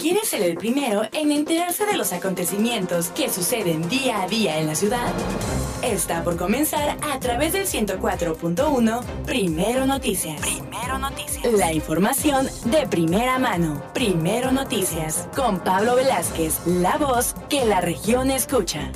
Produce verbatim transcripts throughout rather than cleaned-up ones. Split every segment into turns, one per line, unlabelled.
¿Quieres ser el primero en enterarse de los acontecimientos que suceden día a día en la ciudad? Está por comenzar a través del ciento cuatro punto uno Primero Noticias. Primero Noticias. La información de primera mano. Primero Noticias. Con Pablo Velázquez, la voz que la región escucha.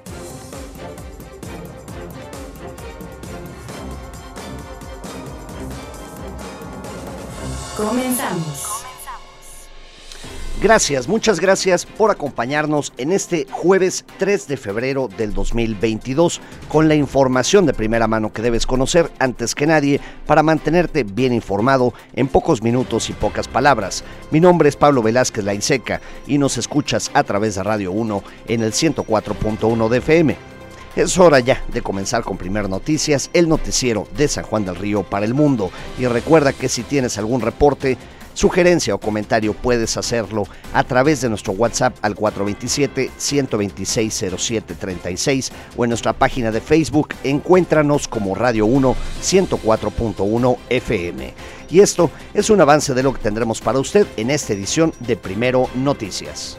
Comenzamos.
Gracias, muchas gracias por acompañarnos en este jueves tres de febrero del dos mil veintidós con la información de primera mano que debes conocer antes que nadie para mantenerte bien informado en pocos minutos y pocas palabras. Mi nombre es Pablo Velázquez Lainseca y nos escuchas a través de Radio uno en el ciento cuatro punto uno de F M. Es hora ya de comenzar con Primer Noticias, el noticiero de San Juan del Río para el mundo. Y recuerda que si tienes algún reporte, sugerencia o comentario puedes hacerlo a través de nuestro WhatsApp al cuatro dos siete, uno dos seis, cero siete tres seis o en nuestra página de Facebook. Encuéntranos como Radio uno ciento cuatro punto uno F M. Y esto es un avance de lo que tendremos para usted en esta edición de Primero Noticias.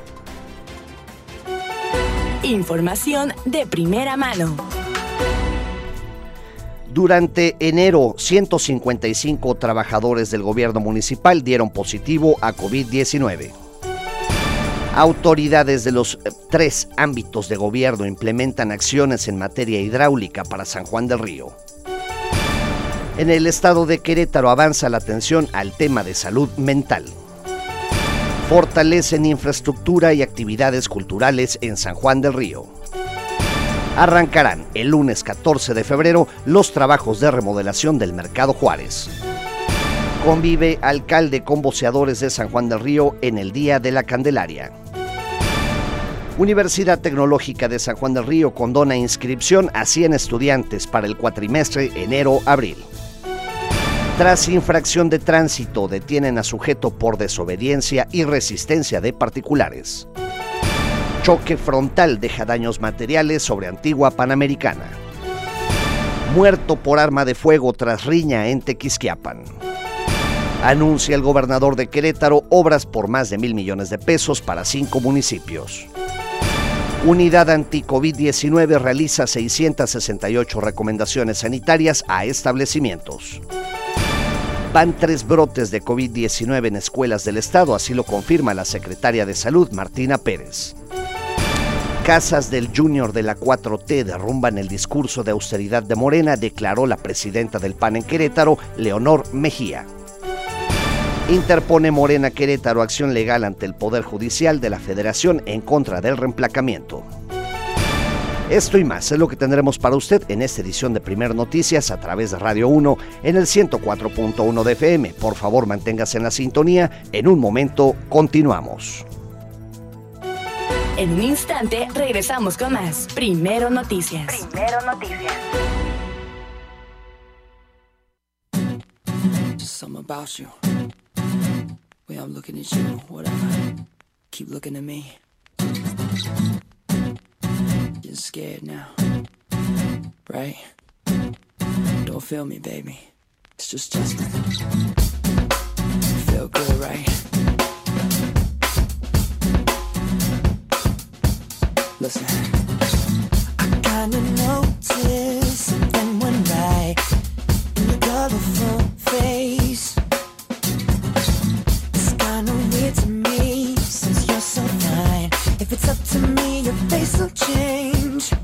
Información de primera mano.
Durante enero, ciento cincuenta y cinco trabajadores del gobierno municipal dieron positivo a COVID diecinueve. Autoridades de los tres ámbitos de gobierno implementan acciones en materia hidráulica para San Juan del Río. En el estado de Querétaro avanza la atención al tema de salud mental. Fortalecen infraestructura y actividades culturales en San Juan del Río. Arrancarán el lunes catorce de febrero los trabajos de remodelación del Mercado Juárez. Convive alcalde con voceadores de San Juan del Río en el Día de la Candelaria. Universidad Tecnológica de San Juan del Río condona inscripción a cien estudiantes para el cuatrimestre enero-abril. Tras infracción de tránsito, detienen a sujeto por desobediencia y resistencia de particulares. Choque frontal deja daños materiales sobre Antigua Panamericana. Muerto por arma de fuego tras riña en Tequisquiapan. Anuncia el gobernador de Querétaro obras por más de mil millones de pesos para cinco municipios. Unidad anti-COVID diecinueve realiza seiscientas sesenta y ocho recomendaciones sanitarias a establecimientos. Van tres brotes de COVID diecinueve en escuelas del estado, así lo confirma la secretaria de Salud, Martina Pérez. Casas del Junior de la cuatro T derrumban el discurso de austeridad de Morena, declaró la presidenta del P A N en Querétaro, Leonor Mejía. Interpone Morena Querétaro acción legal ante el Poder Judicial de la Federación en contra del reemplacamiento. Esto y más es lo que tendremos para usted en esta edición de Primer Noticias a través de Radio uno en el ciento cuatro punto uno de F M. Por favor, manténgase en la sintonía. En un momento, continuamos.
En un instante, regresamos con más Primero Noticias. Primero Noticias.
Just something about you. Way I'm looking at you, whatever. Keep looking at me. You're scared now, right? Don't feel me, baby. It's just Justin. Feel good, right? Listen. I kinda noticed something went right in your colorful face. It's kinda weird to me since you're so fine. If it's up to me, your face will change.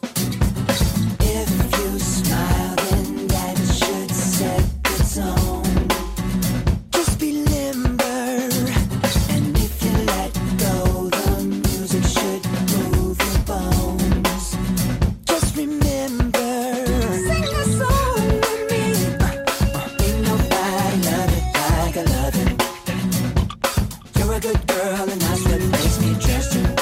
If you smile, then that should set the tone. Just be limber, and if you let go, the music should move your bones. Just remember, sing a song with me. Uh, uh, ain't nobody love it like I love it. You're a good girl, and that's what makes me trust you.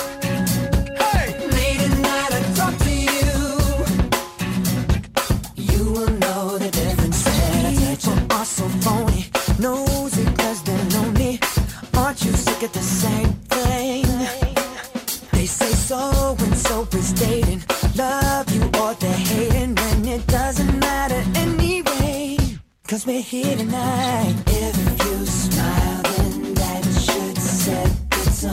Nosy cause they're lonely. Aren't you sick of the same thing? They say so and so is dating. Love you or they're hating. When it doesn't matter anyway. Cause we're here tonight. If you smile then that should set the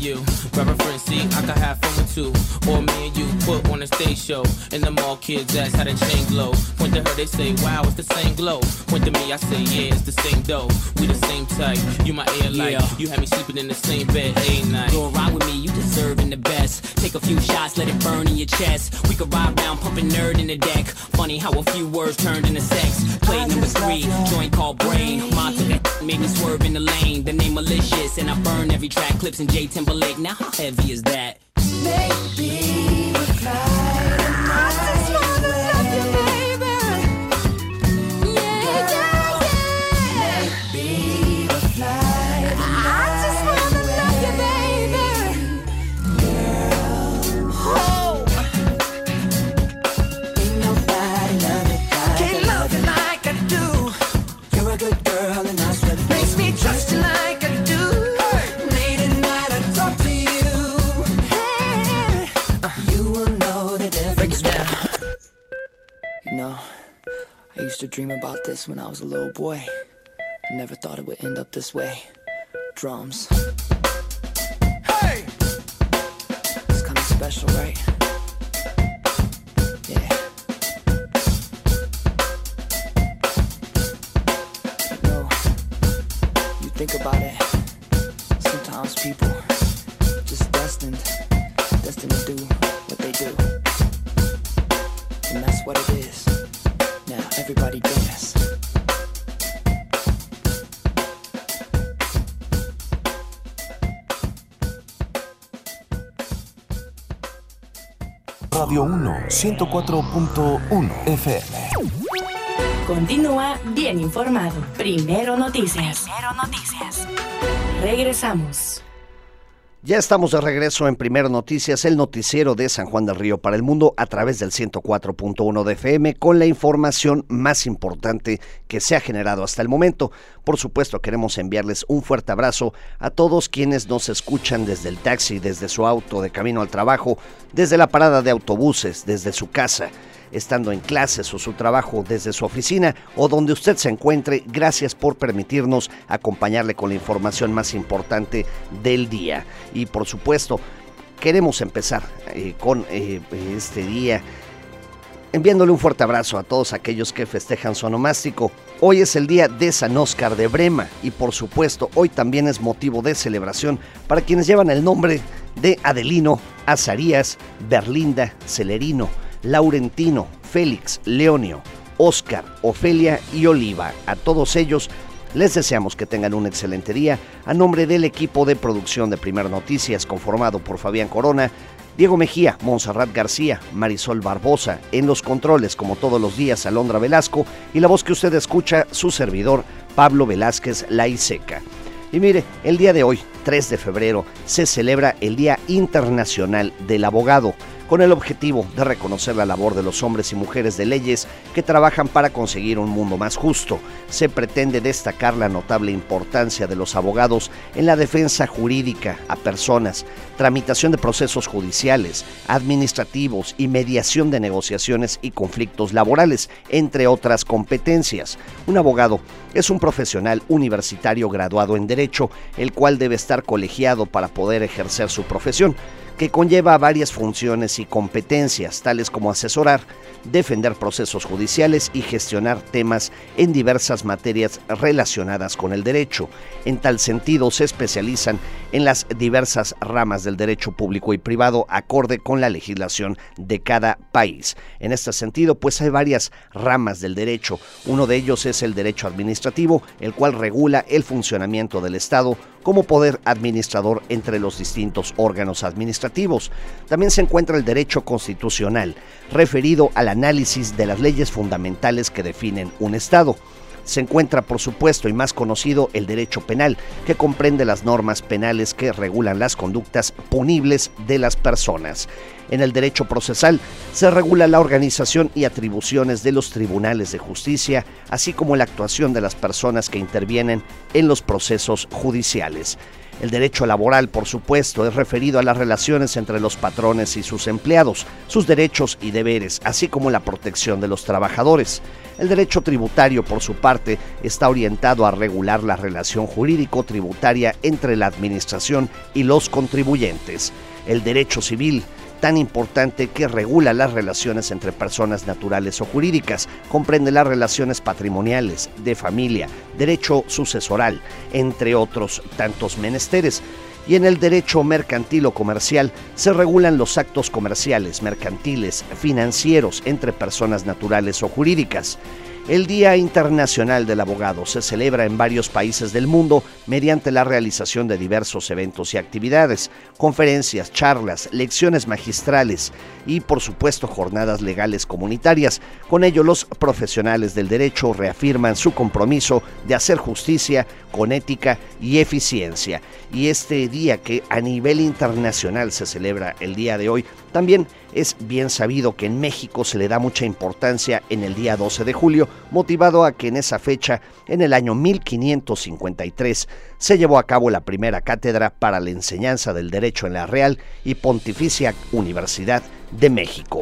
you. Grab a friend, see, I can have fun with two. Or me and you put on a stage show. And them all kids ask how the chain glow. Point to her, they say, wow, it's the same glow. Point to me, I say, yeah, it's the same dough. We the same type, you my air light. Yeah. You had me sleeping in the same bed a night.
Go ride with me, you deserving the best. Take a few shots, let it burn in your chest. We could ride around, pumping nerd in the deck. Funny how a few words turned into sex. Play number three, joint called Brain. Ma took that made me swerve in the lane. The name malicious, and I burn every track. Clips in J Timberlake. Now how heavy is that?
Maybe we'll fly tonight. I just wanna love you, baby. Yeah, yeah, yeah. Maybe we'll fly tonight. I just wanna love you, baby. Girl, oh. Ain't nobody love it like Can't love you like I do. You're a good girl and that's what makes me trust you like I do. Late at night I talk to you. Hey, you will know the difference. Break it down.
You know, I used to dream about this when I was a little boy. I never thought it would end up this way. Drums. Hey! It's kinda special, right? Yeah. You know, you think about it, sometimes people just destined, destined to do what they do. And that's what it is. Now everybody dance.
Radio uno, ciento cuatro punto uno F M.
Continúa bien informado. Primero Noticias. Primero Noticias. Regresamos.
Ya estamos de regreso en Primero Noticias, el noticiero de San Juan del Río para el mundo a través del ciento cuatro punto uno de F M con la información más importante que se ha generado hasta el momento. Por supuesto, queremos enviarles un fuerte abrazo a todos quienes nos escuchan desde el taxi, desde su auto, de camino al trabajo, desde la parada de autobuses, desde su casa, estando en clases o su trabajo desde su oficina o donde usted se encuentre. Gracias por permitirnos acompañarle con la información más importante del día. Y por supuesto, queremos empezar eh, con eh, este día enviándole un fuerte abrazo a todos aquellos que festejan su onomástico. Hoy es el día de San Óscar de Brema y por supuesto hoy también es motivo de celebración para quienes llevan el nombre de Adelino, Azarías, Berlinda, Celerino, Laurentino, Félix, Leonio, Óscar, Ofelia y Oliva. A todos ellos les deseamos que tengan un excelente día. A nombre del equipo de producción de Primero Noticias, conformado por Fabián Corona, Diego Mejía, Montserrat García, Marisol Barbosa, en los controles como todos los días Alondra Velasco y la voz que usted escucha, su servidor Pablo Velázquez Laiseca. Y mire, el día de hoy, tres de febrero, se celebra el Día Internacional del Abogado, con el objetivo de reconocer la labor de los hombres y mujeres de leyes que trabajan para conseguir un mundo más justo. Se pretende destacar la notable importancia de los abogados en la defensa jurídica a personas, tramitación de procesos judiciales, administrativos y mediación de negociaciones y conflictos laborales, entre otras competencias. Un abogado es un profesional universitario graduado en Derecho, el cual debe estar colegiado para poder ejercer su profesión, que conlleva varias funciones y competencias, tales como asesorar, defender procesos judiciales y gestionar temas en diversas materias relacionadas con el derecho. En tal sentido, se especializan en las diversas ramas del derecho público y privado acorde con la legislación de cada país. En este sentido, pues hay varias ramas del derecho. Uno de ellos es el derecho administrativo, el cual regula el funcionamiento del Estado como poder administrador entre los distintos órganos administrativos. También se encuentra el derecho constitucional, referido al análisis de las leyes fundamentales que definen un Estado. Se encuentra, por supuesto, y más conocido, el derecho penal, que comprende las normas penales que regulan las conductas punibles de las personas. En el derecho procesal se regula la organización y atribuciones de los tribunales de justicia, así como la actuación de las personas que intervienen en los procesos judiciales. El derecho laboral, por supuesto, es referido a las relaciones entre los patrones y sus empleados, sus derechos y deberes, así como la protección de los trabajadores. El derecho tributario, por su parte, está orientado a regular la relación jurídico-tributaria entre la administración y los contribuyentes. El derecho civil, tan importante que regula las relaciones entre personas naturales o jurídicas, comprende las relaciones patrimoniales, de familia, derecho sucesoral, entre otros tantos menesteres. Y en el derecho mercantil o comercial se regulan los actos comerciales, mercantiles, financieros entre personas naturales o jurídicas. El Día Internacional del Abogado se celebra en varios países del mundo mediante la realización de diversos eventos y actividades, conferencias, charlas, lecciones magistrales y, por supuesto, jornadas legales comunitarias. Con ello, los profesionales del derecho reafirman su compromiso de hacer justicia con ética y eficiencia. Y este día, que a nivel internacional se celebra el día de hoy, también es bien sabido que en México se le da mucha importancia en el día doce de julio, motivado a que en esa fecha, en el año mil quinientos cincuenta y tres, se llevó a cabo la primera cátedra para la enseñanza del derecho en la Real y Pontificia Universidad de México.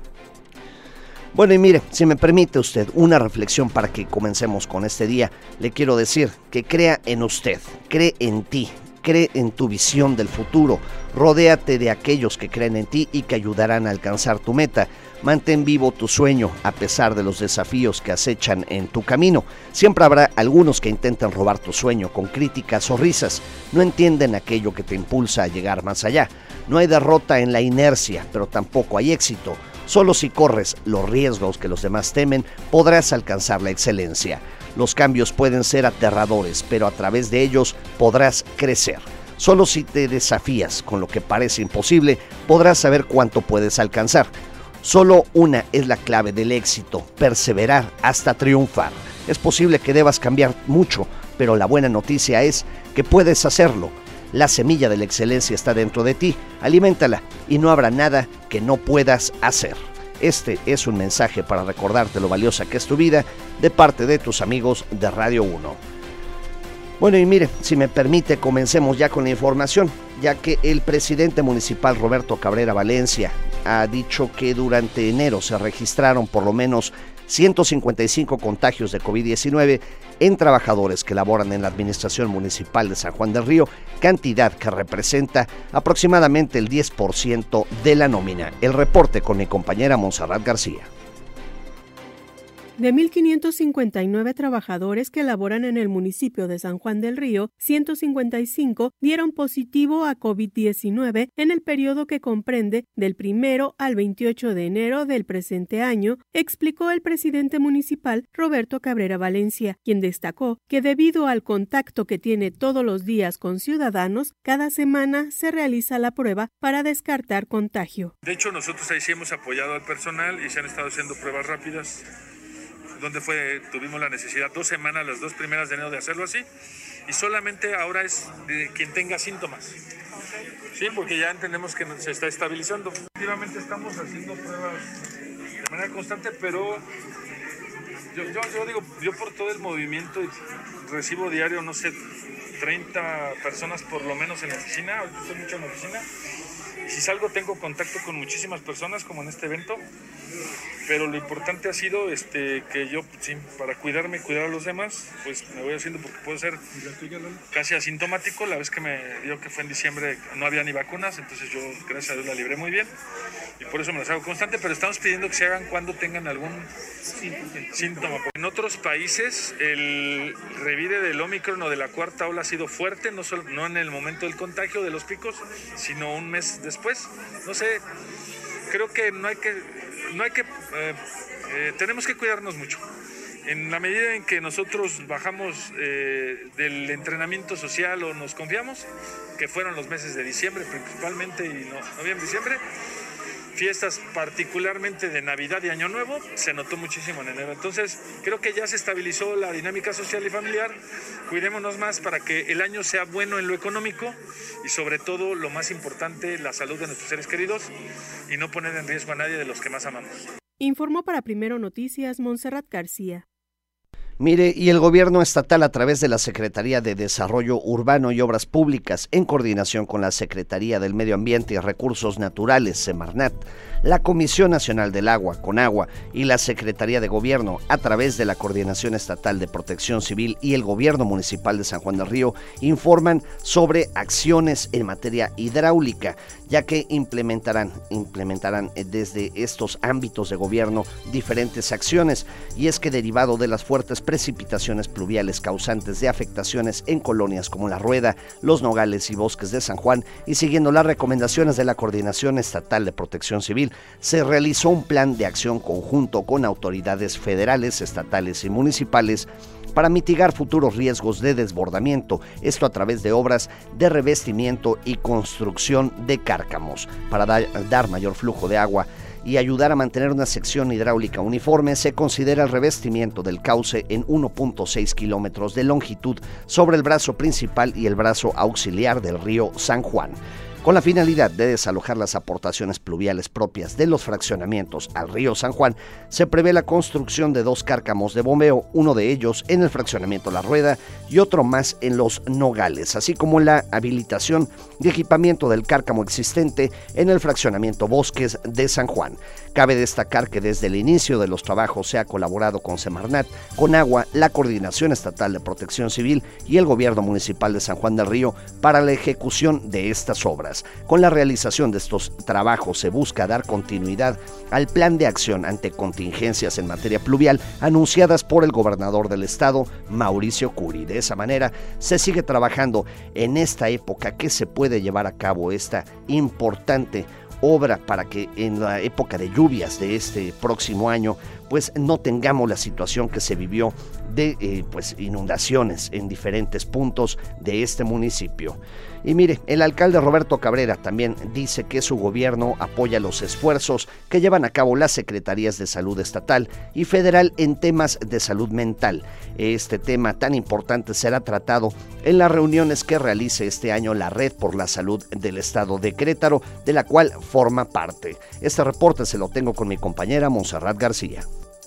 Bueno, y mire, si me permite usted una reflexión para que comencemos con este día, le quiero decir que crea en usted, cree en ti, cree en tu visión del futuro, rodéate de aquellos que creen en ti y que ayudarán a alcanzar tu meta. Mantén vivo tu sueño a pesar de los desafíos que acechan en tu camino. Siempre habrá algunos que intentan robar tu sueño con críticas o risas. No entienden aquello que te impulsa a llegar más allá. No hay derrota en la inercia, pero tampoco hay éxito. Solo si corres los riesgos que los demás temen, podrás alcanzar la excelencia. Los cambios pueden ser aterradores, pero a través de ellos podrás crecer. Solo si te desafías con lo que parece imposible, podrás saber cuánto puedes alcanzar. Solo una es la clave del éxito: perseverar hasta triunfar. Es posible que debas cambiar mucho, pero la buena noticia es que puedes hacerlo. La semilla de la excelencia está dentro de ti, aliméntala y no habrá nada que no puedas hacer. Este es un mensaje para recordarte lo valiosa que es tu vida, de parte de tus amigos de Radio uno. Bueno, y mire, si me permite, comencemos ya con la información, ya que el presidente municipal Roberto Cabrera Valencia ha dicho que durante enero se registraron por lo menos ciento cincuenta y cinco contagios de COVID diecinueve en trabajadores que laboran en la administración municipal de San Juan del Río, cantidad que representa aproximadamente el diez por ciento de la nómina. El reporte con mi compañera Montserrat García.
De mil quinientos cincuenta y nueve trabajadores que laboran en el municipio de San Juan del Río, ciento cincuenta y cinco dieron positivo a COVID diecinueve en el periodo que comprende del primero al veintiocho de enero del presente año, explicó el presidente municipal Roberto Cabrera Valencia, quien destacó que debido al contacto que tiene todos los días con ciudadanos, cada semana se realiza la prueba para descartar contagio.
De hecho, nosotros ahí sí hemos apoyado al personal y se han estado haciendo pruebas rápidas, donde fue, tuvimos la necesidad dos semanas, las dos primeras de enero, de hacerlo así, y solamente ahora es de quien tenga síntomas, sí, porque ya entendemos que se está estabilizando. Efectivamente estamos haciendo pruebas de manera constante, pero yo, yo, yo digo, yo por todo el movimiento recibo diario, no sé, treinta personas por lo menos en la oficina, ahorita estoy mucho en la oficina, y si salgo tengo contacto con muchísimas personas como en este evento, pero lo importante ha sido este, que yo, sí, para cuidarme y cuidar a los demás, pues me voy haciendo, porque puedo ser casi asintomático. La vez que me dio, que fue en diciembre, no había ni vacunas, entonces yo, gracias a Dios, la libré muy bien y por eso me las hago constante, pero estamos pidiendo que se hagan cuando tengan algún síntoma. En otros países el revire del Omicron o de la cuarta ola ha sido fuerte, no, solo, no en el momento del contagio, de los picos, sino un mes después. No sé, creo que no hay que, no hay que, eh, eh, tenemos que cuidarnos mucho. En la medida en que nosotros bajamos eh, del entrenamiento social o nos confiamos, que fueron los meses de diciembre principalmente, y no, noviembre, diciembre, fiestas particularmente de Navidad y Año Nuevo, se notó muchísimo en enero. Entonces creo que ya se estabilizó la dinámica social y familiar. Cuidémonos más para que el año sea bueno en lo económico y sobre todo, lo más importante, la salud de nuestros seres queridos y no poner en riesgo a nadie de los que más amamos.
Informó para Primero Noticias Montserrat García.
Mire, y el gobierno estatal, a través de la Secretaría de Desarrollo Urbano y Obras Públicas, en coordinación con la Secretaría del Medio Ambiente y Recursos Naturales, Semarnat, la Comisión Nacional del Agua, CONAGUA, y la Secretaría de Gobierno, a través de la Coordinación Estatal de Protección Civil y el Gobierno Municipal de San Juan del Río, informan sobre acciones en materia hidráulica, ya que implementarán, implementarán desde estos ámbitos de gobierno diferentes acciones, y es que derivado de las fuertes precipitaciones pluviales causantes de afectaciones en colonias como La Rueda, Los Nogales y Bosques de San Juan, y siguiendo las recomendaciones de la Coordinación Estatal de Protección Civil, se realizó un plan de acción conjunto con autoridades federales, estatales y municipales para mitigar futuros riesgos de desbordamiento, esto a través de obras de revestimiento y construcción de cárcamos. Para da- dar mayor flujo de agua y ayudar a mantener una sección hidráulica uniforme, se considera el revestimiento del cauce en uno punto seis kilómetros de longitud sobre el brazo principal y el brazo auxiliar del río San Juan, con la finalidad de desalojar las aportaciones pluviales propias de los fraccionamientos al río San Juan. Se prevé la construcción de dos cárcamos de bombeo, uno de ellos en el fraccionamiento La Rueda y otro más en Los Nogales, así como la habilitación de equipamiento del cárcamo existente en el fraccionamiento Bosques de San Juan. Cabe destacar que desde el inicio de los trabajos se ha colaborado con Semarnat, CONAGUA, la Coordinación Estatal de Protección Civil y el Gobierno Municipal de San Juan del Río para la ejecución de estas obras. Con la realización de estos trabajos se busca dar continuidad al plan de acción ante contingencias en materia pluvial anunciadas por el gobernador del estado, Mauricio Curi. De esa manera se sigue trabajando en esta época que se puede llevar a cabo esta importante obra para que en la época de lluvias de este próximo año pues no tengamos la situación que se vivió de eh, pues inundaciones en diferentes puntos de este municipio. Y mire, el alcalde Roberto Cabrera también dice que su gobierno apoya los esfuerzos que llevan a cabo las secretarías de salud estatal y federal en temas de salud mental. Este tema tan importante será tratado en las reuniones que realice este año la Red por la Salud del Estado de Querétaro, de la cual forma parte. Este reporte se lo tengo con mi compañera Montserrat García.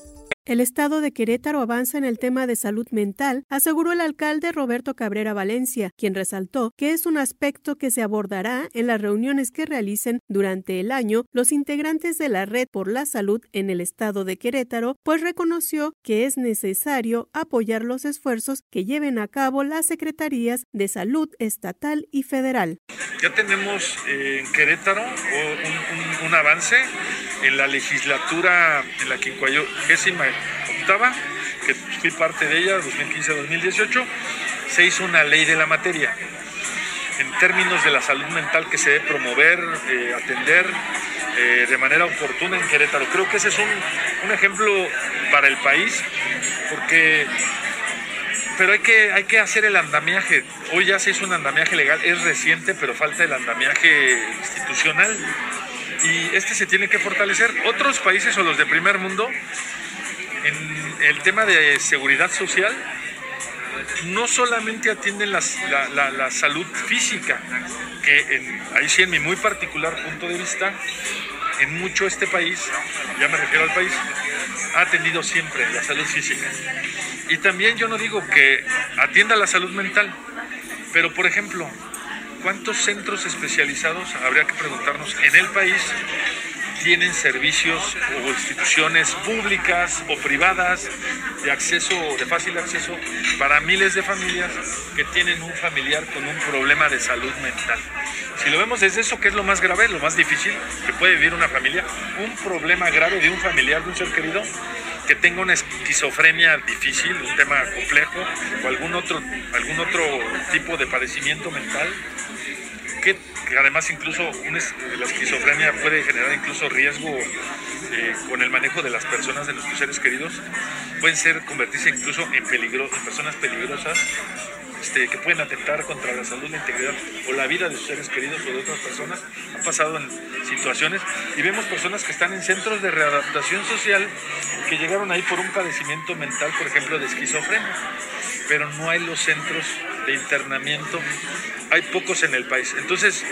El estado de Querétaro avanza en el tema de salud mental, aseguró el alcalde Roberto Cabrera Valencia, quien resaltó que es un aspecto que se abordará en las reuniones que realicen durante el año los integrantes de la Red por la Salud en el estado de Querétaro, pues reconoció que es necesario apoyar los esfuerzos que lleven a cabo las secretarías de salud estatal y federal.
Ya tenemos eh, en Querétaro un, un, un avance en la legislatura, en la quincuagésima octava, que fui parte de ella, dos mil quince a dos mil dieciocho, se hizo una ley de la materia en términos de la salud mental que se debe promover, eh, atender eh, de manera oportuna en Querétaro. Creo que ese es un, un ejemplo para el país, porque pero hay que, hay que hacer el andamiaje. Hoy ya se hizo un andamiaje legal, es reciente, pero falta el andamiaje institucional y este se tiene que fortalecer. Otros países o los de primer mundo, en el tema de seguridad social, no solamente atienden las, la, la, la salud física, que en, ahí sí en mi muy particular punto de vista, en mucho este país, ya me refiero al país, ha atendido siempre la salud física. Y también yo no digo que atienda la salud mental, pero por ejemplo, ¿cuántos centros especializados, habría que preguntarnos, en el país tienen servicios o instituciones públicas o privadas de acceso, de fácil acceso para miles de familias que tienen un familiar con un problema de salud mental? Si lo vemos desde eso, que es lo más grave, lo más difícil que puede vivir una familia, un problema grave de un familiar, de un ser querido, que tenga una esquizofrenia difícil, un tema complejo, o algún otro, algún otro tipo de padecimiento mental, que, que además incluso una, la esquizofrenia puede generar incluso riesgo eh, con el manejo de las personas, de nuestros seres queridos, pueden ser, convertirse incluso en, peligro, en personas peligrosas, Este, que pueden atentar contra la salud, la integridad o la vida de sus seres queridos o de otras personas. Han pasado en situaciones y vemos personas que están en centros de readaptación social que llegaron ahí por un padecimiento mental, por ejemplo, de esquizofrenia, pero no hay los centros de internamiento, hay pocos en el país. Entonces,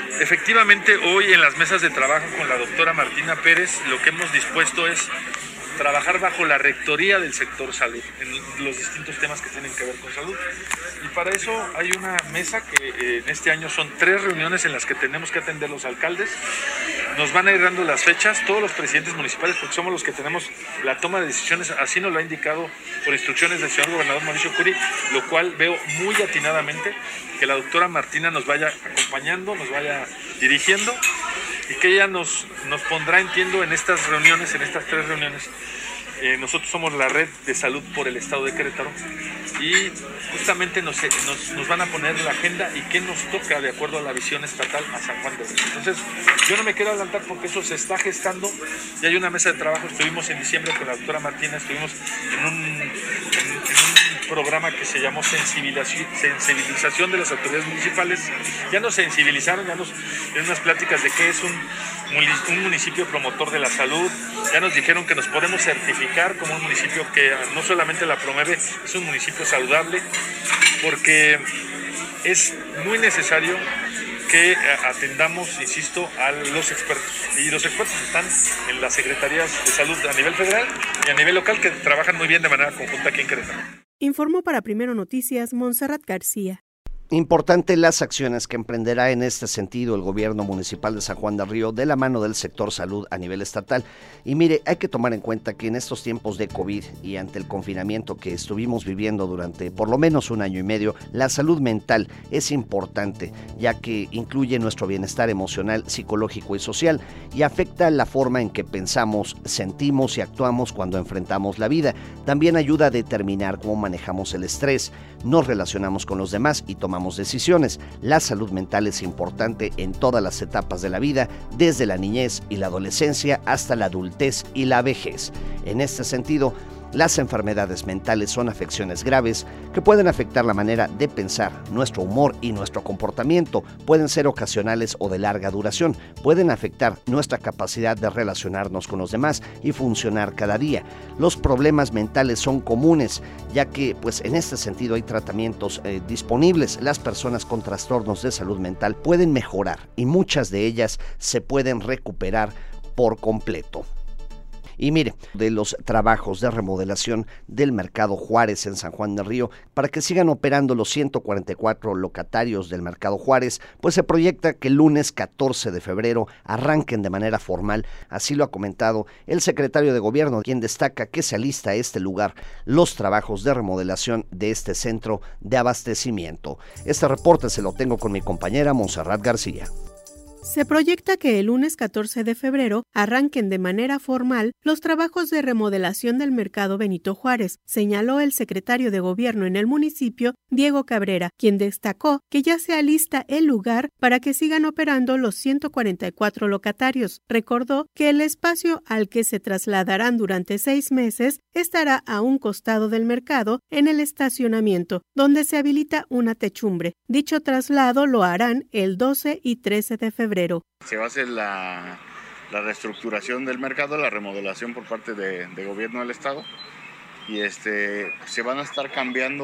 efectivamente, hoy en las mesas de trabajo con la doctora Martina Pérez, lo que hemos dispuesto es trabajar bajo la rectoría del sector salud en los distintos temas que tienen que ver con salud. Y para eso hay una mesa que eh, en este año son tres reuniones en las que tenemos que atender los alcaldes. Nos van a ir dando las fechas, todos los presidentes municipales, porque somos los que tenemos la toma de decisiones, así nos lo ha indicado por instrucciones del señor gobernador Mauricio Curi, lo cual veo muy atinadamente que la doctora Martina nos vaya acompañando, nos vaya dirigiendo y que ella nos, nos pondrá, entiendo, en estas reuniones, en estas tres reuniones. Eh, nosotros somos la red de salud por el estado de Querétaro y justamente nos, nos, nos van a poner la agenda y qué nos toca de acuerdo a la visión estatal a San Juan del Río. Entonces, yo no me quiero adelantar porque eso se está gestando. Ya hay una mesa de trabajo, estuvimos en diciembre con la doctora Martina, estuvimos en un, en, en un programa que se llamó sensibilización, sensibilización de las autoridades municipales. Ya nos sensibilizaron, ya nos dieron unas pláticas de qué es un, un municipio promotor de la salud, ya nos dijeron que nos podemos certificar como un municipio que no solamente la promueve, es un municipio saludable, porque es muy necesario que atendamos, insisto, a los expertos. Y los expertos están en las secretarías de salud a nivel federal y a nivel local, que trabajan muy bien de manera conjunta aquí en Querétaro.
Informó para Primero Noticias Montserrat García.
Importante las acciones que emprenderá en este sentido el gobierno municipal de San Juan del Río de la mano del sector salud a nivel estatal. Y mire, hay que tomar en cuenta que en estos tiempos de COVID y ante el confinamiento que estuvimos viviendo durante por lo menos un año y medio, la salud mental es importante, ya que incluye nuestro bienestar emocional, psicológico y social y afecta la forma en que pensamos, sentimos y actuamos cuando enfrentamos la vida. También ayuda a determinar cómo manejamos el estrés, nos relacionamos con los demás y tomamos decisiones. La salud mental es importante en todas las etapas de la vida, desde la niñez y la adolescencia hasta la adultez y la vejez. En este sentido, las enfermedades mentales son afecciones graves que pueden afectar la manera de pensar, nuestro humor y nuestro comportamiento. Pueden ser ocasionales o de larga duración. Pueden afectar nuestra capacidad de relacionarnos con los demás y funcionar cada día. Los problemas mentales son comunes, ya que pues en este sentido hay tratamientos eh, disponibles. Las personas con trastornos de salud mental pueden mejorar y muchas de ellas se pueden recuperar por completo. Y mire, de los trabajos de remodelación del Mercado Juárez en San Juan del Río, para que sigan operando los ciento cuarenta y cuatro locatarios del Mercado Juárez, pues se proyecta que el lunes catorce de febrero arranquen de manera formal. Así lo ha comentado el secretario de Gobierno, quien destaca que se alista a este lugar los trabajos de remodelación de este centro de abastecimiento. Este reporte se lo tengo con mi compañera Montserrat García.
Se proyecta que el lunes catorce de febrero arranquen de manera formal los trabajos de remodelación del Mercado Benito Juárez, señaló el secretario de Gobierno en el municipio, Diego Cabrera, quien destacó que ya se alista el lugar para que sigan operando los ciento cuarenta y cuatro locatarios. Recordó que el espacio al que se trasladarán durante seis meses estará a un costado del mercado en el estacionamiento, donde se habilita una techumbre. Dicho traslado lo harán el doce y trece de febrero.
Se va a hacer la, la reestructuración del mercado, la remodelación por parte de, de gobierno del estado y este se van a estar cambiando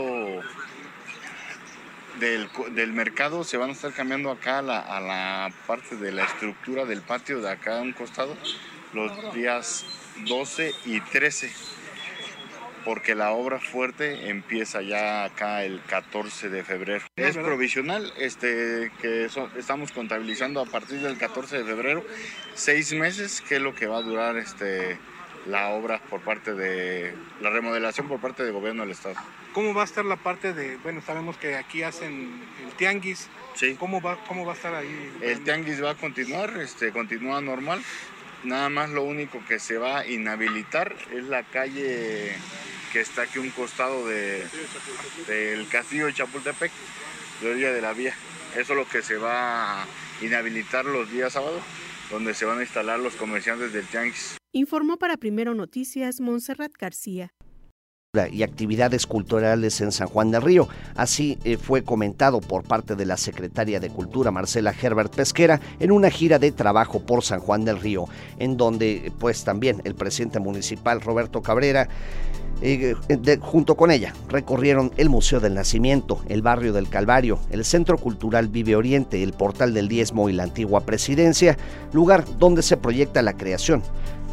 del, del mercado, se van a estar cambiando acá a la, a la parte de la estructura del patio de acá a un costado los días doce y trece. Porque la obra fuerte empieza ya acá el catorce de febrero. Es provisional, este, que so, estamos contabilizando a partir del catorce de febrero, seis meses, que es lo que va a durar este, la obra por parte de, la remodelación por parte del gobierno del estado.
¿Cómo va a estar la parte de, bueno, sabemos que aquí hacen el tianguis,
sí.
¿Cómo va, cómo va a estar ahí?
El tianguis va a continuar, este, continúa normal, nada más lo único que se va a inhabilitar es la calle que está aquí a un costado de, del castillo de Chapultepec, de orilla de la vía. Eso es lo que se va a inhabilitar los días sábados, donde se van a instalar los comerciantes del tianguis.
Informó para Primero Noticias Montserrat García.
Y actividades culturales en San Juan del Río. Así eh, fue comentado por parte de la secretaria de Cultura, Marcela Herbert Pesquera, en una gira de trabajo por San Juan del Río, en donde pues también el presidente municipal, Roberto Cabrera, Eh, de, junto con ella, recorrieron el Museo del Nacimiento, el Barrio del Calvario, el Centro Cultural Vive Oriente, el Portal del Diezmo y la antigua Presidencia, lugar donde se proyecta la creación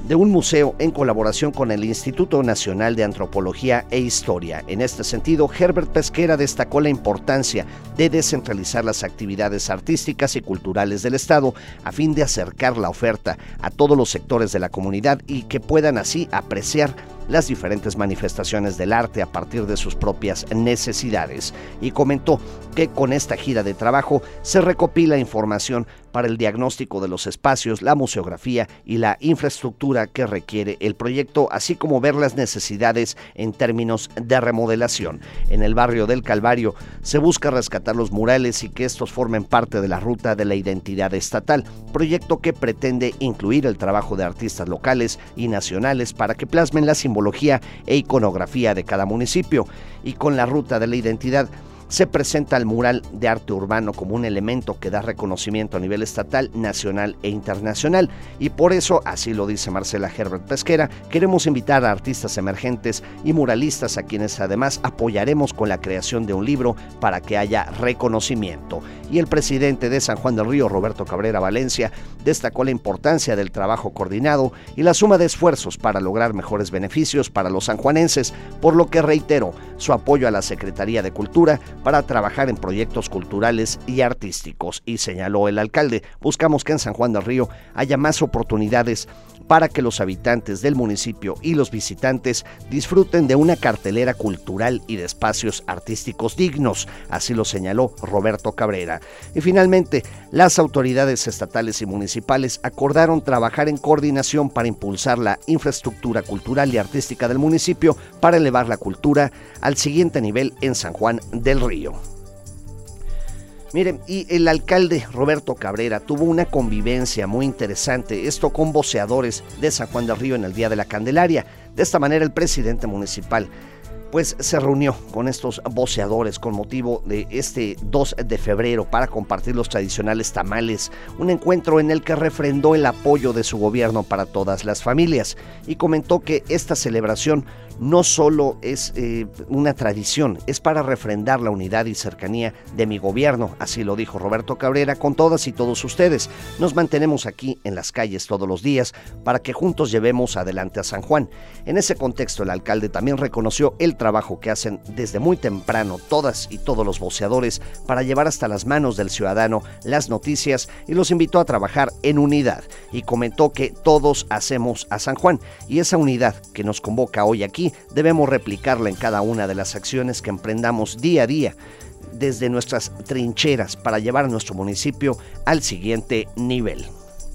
de un museo en colaboración con el Instituto Nacional de Antropología e Historia. En este sentido, Herbert Pesquera destacó la importancia de descentralizar las actividades artísticas y culturales del Estado a fin de acercar la oferta a todos los sectores de la comunidad y que puedan así apreciar las diferentes manifestaciones del arte a partir de sus propias necesidades, y comentó que con esta gira de trabajo se recopila información para el diagnóstico de los espacios, la museografía y la infraestructura que requiere el proyecto, así como ver las necesidades en términos de remodelación. En el barrio del Calvario se busca rescatar los murales y que estos formen parte de la ruta de la identidad estatal, proyecto que pretende incluir el trabajo de artistas locales y nacionales para que plasmen la simbología e iconografía de cada municipio. Y con la ruta de la identidad se presenta el mural de arte urbano como un elemento que da reconocimiento a nivel estatal, nacional e internacional, y por eso, así lo dice Marcela Herbert Pesquera, queremos invitar a artistas emergentes y muralistas a quienes además apoyaremos con la creación de un libro para que haya reconocimiento. Y el presidente de San Juan del Río, Roberto Cabrera Valencia, destacó la importancia del trabajo coordinado y la suma de esfuerzos para lograr mejores beneficios para los sanjuanenses, por lo que reiteró su apoyo a la Secretaría de Cultura para trabajar en proyectos culturales y artísticos. Y señaló el alcalde, buscamos que en San Juan del Río haya más oportunidades para que los habitantes del municipio y los visitantes disfruten de una cartelera cultural y de espacios artísticos dignos, así lo señaló Roberto Cabrera. Y finalmente, las autoridades estatales y municipales acordaron trabajar en coordinación para impulsar la infraestructura cultural y artística del municipio para elevar la cultura al siguiente nivel en San Juan del Río. Miren, y el alcalde Roberto Cabrera tuvo una convivencia muy interesante, esto con voceadores de San Juan del Río en el Día de la Candelaria. De esta manera, el presidente municipal pues se reunió con estos voceadores con motivo de este dos de febrero para compartir los tradicionales tamales, un encuentro en el que refrendó el apoyo de su gobierno para todas las familias y comentó que esta celebración no solo es eh, una tradición, es para refrendar la unidad y cercanía de mi gobierno, así lo dijo Roberto Cabrera, con todas y todos ustedes. Nos mantenemos aquí en las calles todos los días para que juntos llevemos adelante a San Juan. En ese contexto, el alcalde también reconoció el trabajo que hacen desde muy temprano todas y todos los voceadores para llevar hasta las manos del ciudadano las noticias y los invitó a trabajar en unidad y comentó que todos hacemos a San Juan y esa unidad que nos convoca hoy aquí debemos replicarla en cada una de las acciones que emprendamos día a día desde nuestras trincheras para llevar a nuestro municipio al siguiente nivel.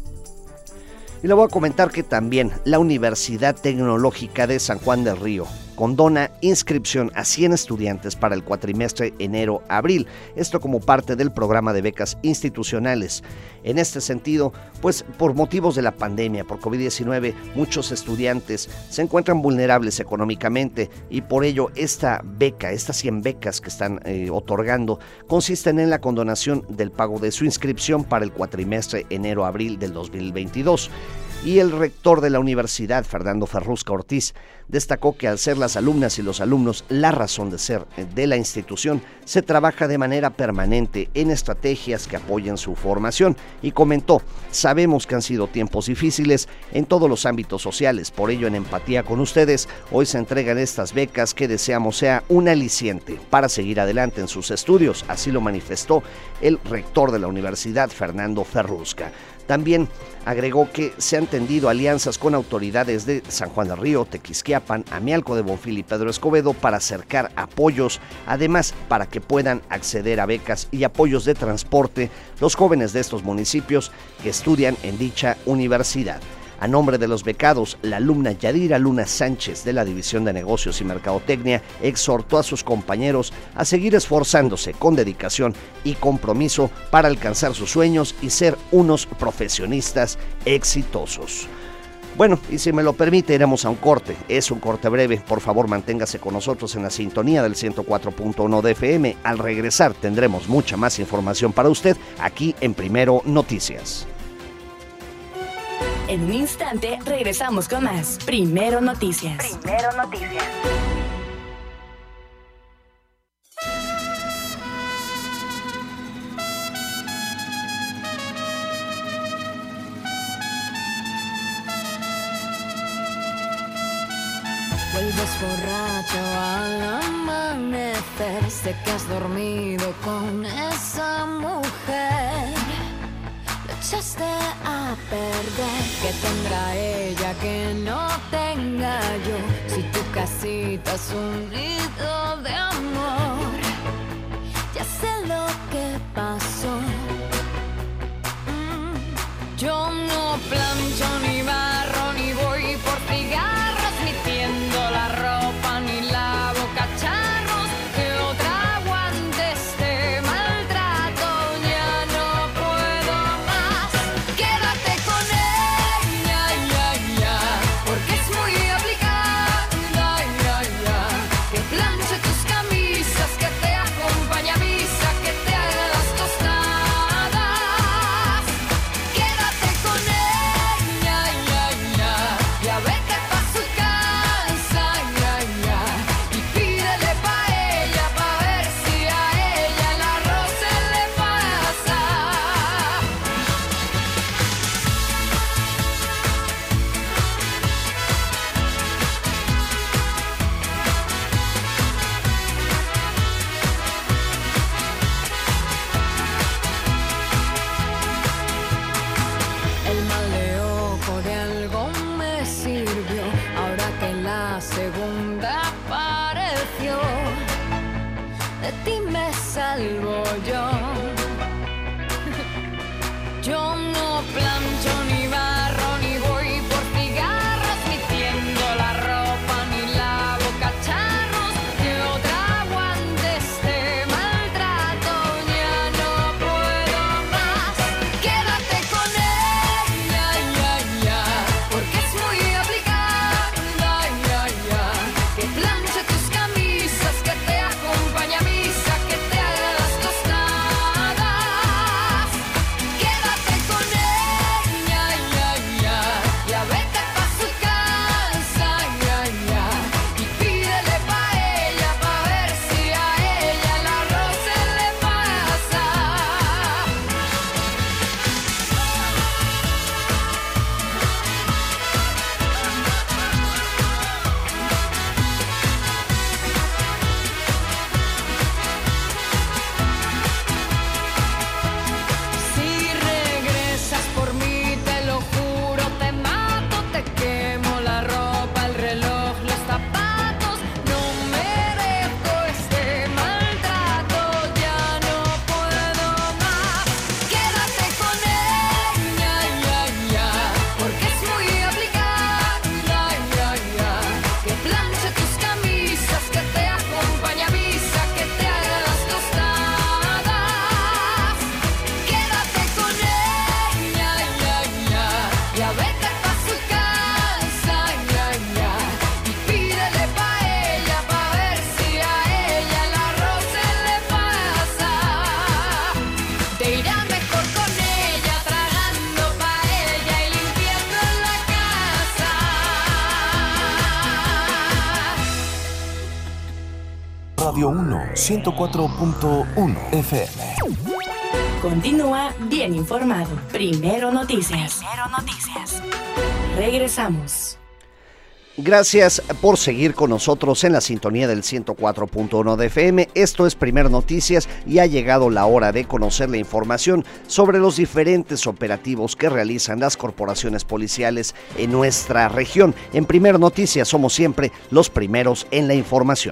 Y le voy a comentar que también la Universidad Tecnológica de San Juan del Río condona inscripción a cien estudiantes para el cuatrimestre enero-abril, esto como parte del programa de becas institucionales. En este sentido, pues por motivos de la pandemia por COVID diecinueve, muchos estudiantes se encuentran vulnerables económicamente y por ello esta beca, estas cien becas que están eh, otorgando, consisten en la condonación del pago de su inscripción para el cuatrimestre enero-abril del dos mil veintidós. Y el rector de la universidad, Fernando Ferrusca Ortiz, destacó que al ser las alumnas y los alumnos la razón de ser de la institución, se trabaja de manera permanente en estrategias que apoyen su formación y comentó, sabemos que han sido tiempos difíciles en todos los ámbitos sociales, por ello en empatía con ustedes, hoy se entregan estas becas que deseamos sea un aliciente para seguir adelante en sus estudios, así lo manifestó el rector de la universidad, Fernando Ferrusca. También agregó que se han tendido alianzas con autoridades de San Juan del Río, Tequisquiapan, Amialco de Bonfil y Pedro Escobedo para acercar apoyos, además para que puedan acceder a becas y apoyos de transporte los jóvenes de estos municipios que estudian en dicha universidad. A nombre de los becados, la alumna Yadira Luna Sánchez de la División de Negocios y Mercadotecnia exhortó a sus compañeros a seguir esforzándose con dedicación y compromiso para alcanzar sus sueños y ser unos profesionistas exitosos. Bueno, y si me lo permite, iremos a un corte. Es un corte breve. Por favor, manténgase con nosotros en la sintonía del ciento cuatro punto uno de F M. Al regresar tendremos mucha más información para usted aquí en Primero Noticias.
En un instante regresamos con más Primero Noticias. Primero Noticias.
ves borracho al amanecer, sé que has dormido con esa mujer. Lo echaste a perder, que tendrá ella que no tenga yo. Si tu casita es un nido de amor, ya sé lo que pasó. Mm. Yo no plancho ni barro ni voy por cigarros, ni tiendo la ropa ni lavo cacharros. Que otra aguante este maltrato, ya no puedo más. Quédate con ella, ya, ya, porque es muy aplicada, ya, ya. Que planche tus camisas, que te acompañe a misa, que te haga las tostadas. Quédate con ella, ya, ya, ya vete pa' su casa, ya, ya, y pídele pa' ella, pa' ver si a ella el arroz se le pasa. El mal de ojo de algo me sirvió, ahora que la segunda apareció. De ti me salvo yo. Yo no plancho ni barro ni voy por cigarros, ni tiendo la ropa ni lavo cacharros. Que otra aguante este maltrato, ya no puedo más. Quédate con ella, ya, ya, porque es muy aplicada, ya, ya. Que planche tus camisas, que te acompañe a misa, que te haga las tostadas. Quédate con ella, ya, ya, ya vete pa' su casa, ya, ya, y pídele pa' ella, pa' ver si a ella el arroz se le pasa. Si regresas por mí, te lo juro, te mato, te quemo la ropa, el reloj, los zapatos. No merezco este maltrato, ya no puedo más. Quédate con ella, ya, ya, porque es muy aplicada, ya, ya. Que planche tus camisas, que te acompañe a misa, que te haga las tostadas. Quédate con ella, ya, ya, ya vete pa' su casa, ya, ya, y pídele pa' ella, pa' ver si a ella el arroz se le pasa. Te irá mejor con ella, tragando pa' ella y limpiando en la casa.
Radio uno, ciento cuatro punto uno F M.
Continúa bien informado. Primero Noticias. Primero Noticias. Regresamos.
Gracias por seguir con nosotros en la sintonía del ciento cuatro punto uno de F M. Esto es Primer Noticias y ha llegado la hora de conocer la información sobre los diferentes operativos que realizan las corporaciones policiales en nuestra región. En Primer Noticias somos siempre los primeros en la información.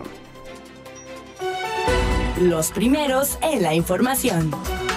Los primeros en la información.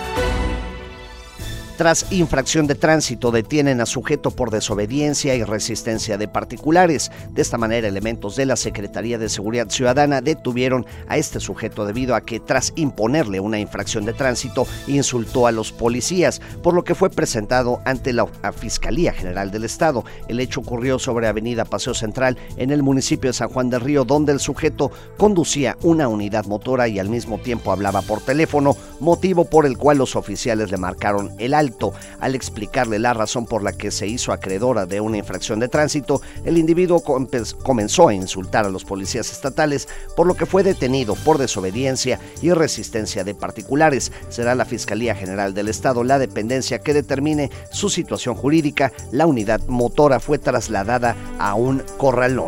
Tras infracción de tránsito, detienen a sujeto por desobediencia y resistencia de particulares. De esta manera, elementos de la Secretaría de Seguridad Ciudadana detuvieron a este sujeto debido a que, tras imponerle una infracción de tránsito, insultó a los policías, por lo que fue presentado ante la Fiscalía General del Estado. El hecho ocurrió sobre Avenida Paseo Central, en el municipio de San Juan del Río, donde el sujeto conducía una unidad motora y al mismo tiempo hablaba por teléfono, motivo por el cual los oficiales le marcaron el alto. Al explicarle la razón por la que se hizo acreedora de una infracción de tránsito, el individuo comenzó a insultar a los policías estatales, por lo que fue detenido por desobediencia y resistencia de particulares. Será la Fiscalía General del Estado la dependencia que determine su situación jurídica. La unidad motora fue trasladada a un corralón.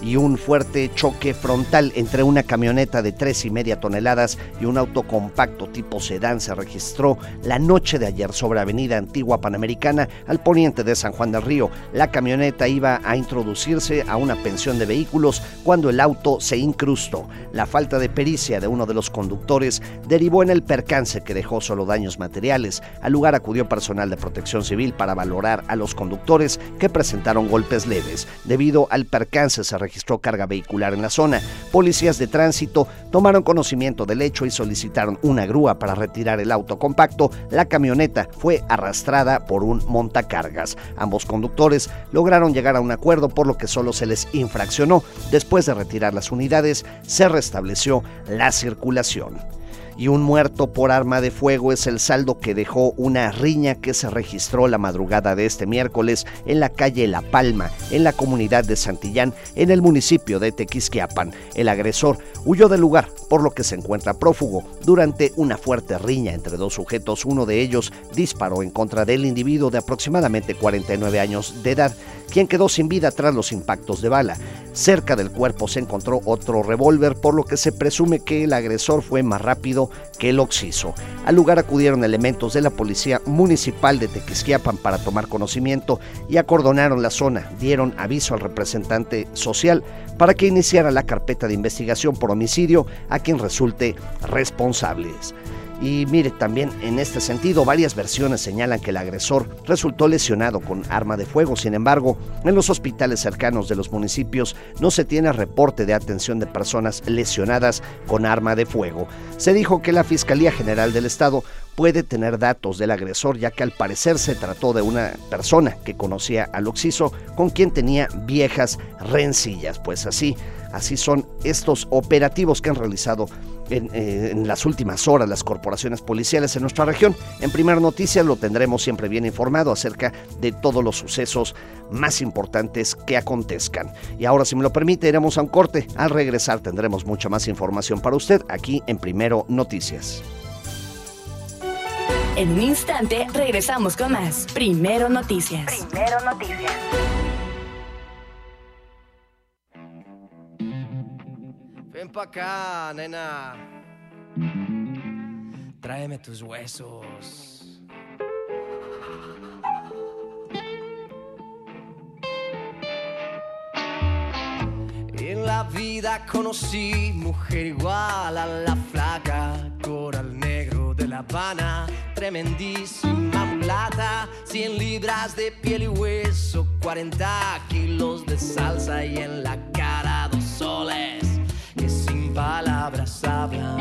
y un fuerte choque frontal entre una camioneta de tres y media toneladas y un auto compacto tipo sedán se registró la noche de ayer sobre Avenida Antigua Panamericana al poniente de San Juan del Río. La camioneta iba a introducirse a una pensión de vehículos cuando el auto se incrustó. La falta de pericia de uno de los conductores derivó en el percance que dejó solo daños materiales. Al lugar acudió personal de Protección Civil para valorar a los conductores que presentaron golpes leves. Debido al percance se registró carga vehicular en la zona. Policías de tránsito tomaron conocimiento del hecho y solicitaron una grúa para retirar el auto compacto. La camioneta fue arrastrada por un montacargas. Ambos conductores lograron llegar a un acuerdo, por lo que solo se les infraccionó. Después de retirar las unidades, se restableció la circulación. Y un muerto por arma de fuego es el saldo que dejó una riña que se registró la madrugada de este miércoles en la calle La Palma, en la comunidad de Santillán, en el municipio de Tequisquiapan. El agresor huyó del lugar, por lo que se encuentra prófugo. Durante una fuerte riña entre dos sujetos, uno de ellos disparó en contra del individuo de aproximadamente cuarenta y nueve años de edad, quien quedó sin vida tras los impactos de bala. Cerca del cuerpo se encontró otro revólver, por lo que se presume que el agresor fue más rápido que el occiso. Al lugar acudieron elementos de la Policía Municipal de Tequisquiapan para tomar conocimiento y acordonaron la zona. Dieron aviso al representante social para que iniciara la carpeta de investigación por homicidio a quien resulte responsables. Y mire, también en este sentido, varias versiones señalan que el agresor resultó lesionado con arma de fuego. Sin embargo, en los hospitales cercanos de los municipios no se tiene reporte de atención de personas lesionadas con arma de fuego. Se dijo que la Fiscalía General del Estado puede tener datos del agresor, ya que al parecer se trató de una persona que conocía al occiso, con quien tenía viejas rencillas. Pues así, así son estos operativos que han realizado En, eh, en las últimas horas las corporaciones policiales en nuestra región. En Primera Noticias lo tendremos siempre bien informado acerca de todos los sucesos más importantes que acontezcan. Y ahora, si me lo permite, iremos a un corte. Al regresar tendremos mucha más información para usted aquí en Primero Noticias.
En un instante regresamos con más Primero Noticias. Primero Noticias.
Ven pa' acá, nena. Tráeme tus huesos. En la vida conocí mujer igual a la flaca, coral negro de La Habana, tremendísima mulata, cien libras de piel y hueso, cuarenta kilos de salsa y en la cara dos soles que sin palabras hablan,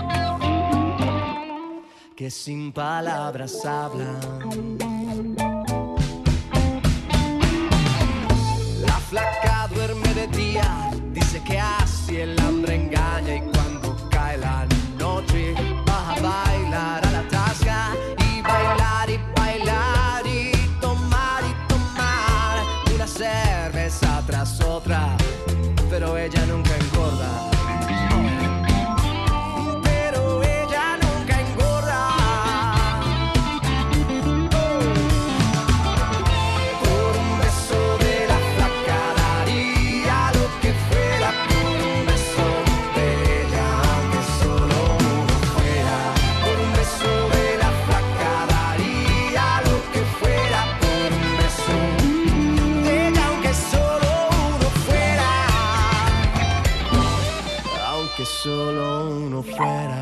que sin palabras hablan. La flaca duerme de día, dice que así el hambre engaña, y cuando cae la noche va a bailar a la tasca, y bailar y bailar y tomar y tomar una cerveza tras otra, pero ella nunca engorda. Pero ella nunca engorda. Por un beso de la flaca daría lo que fuera, por un beso de ella, aunque solo uno fuera. Por un beso de la flaca daría lo que fuera, por un beso de ella, aunque solo uno fuera. Aunque solo uno fuera.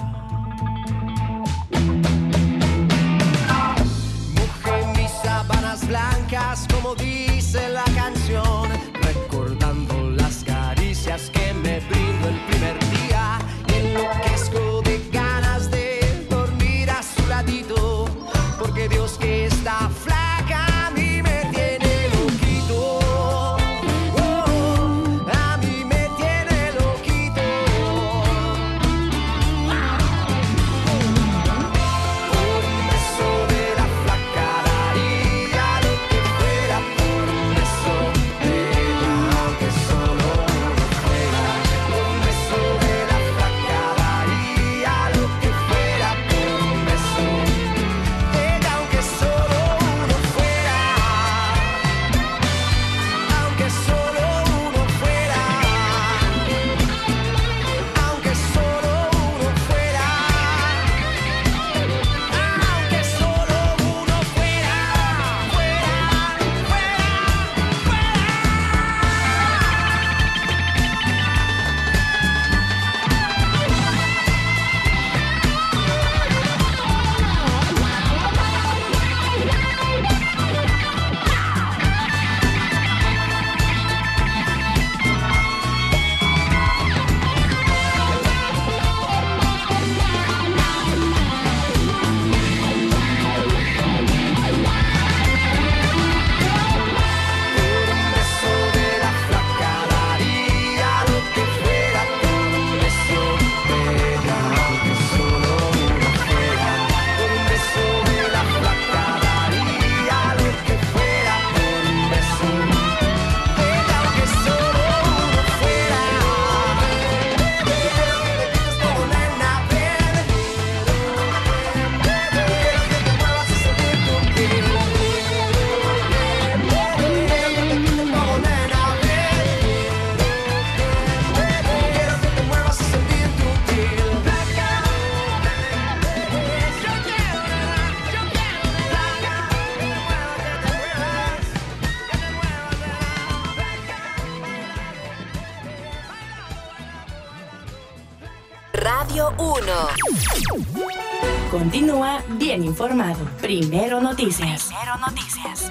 Mojé mis sábanas blancas, como dice la canción, recordando las caricias que me brindó el primer día, y enloquezco de ganas de dormir a su ladito, porque Dios que está flaca a mí me tiene loquito. Oh, a mí me tiene loquito. Por un beso de la flaca daría lo que fuera, por un beso de
Radio uno.
Continúa bien informado. Primero Noticias. Primero Noticias.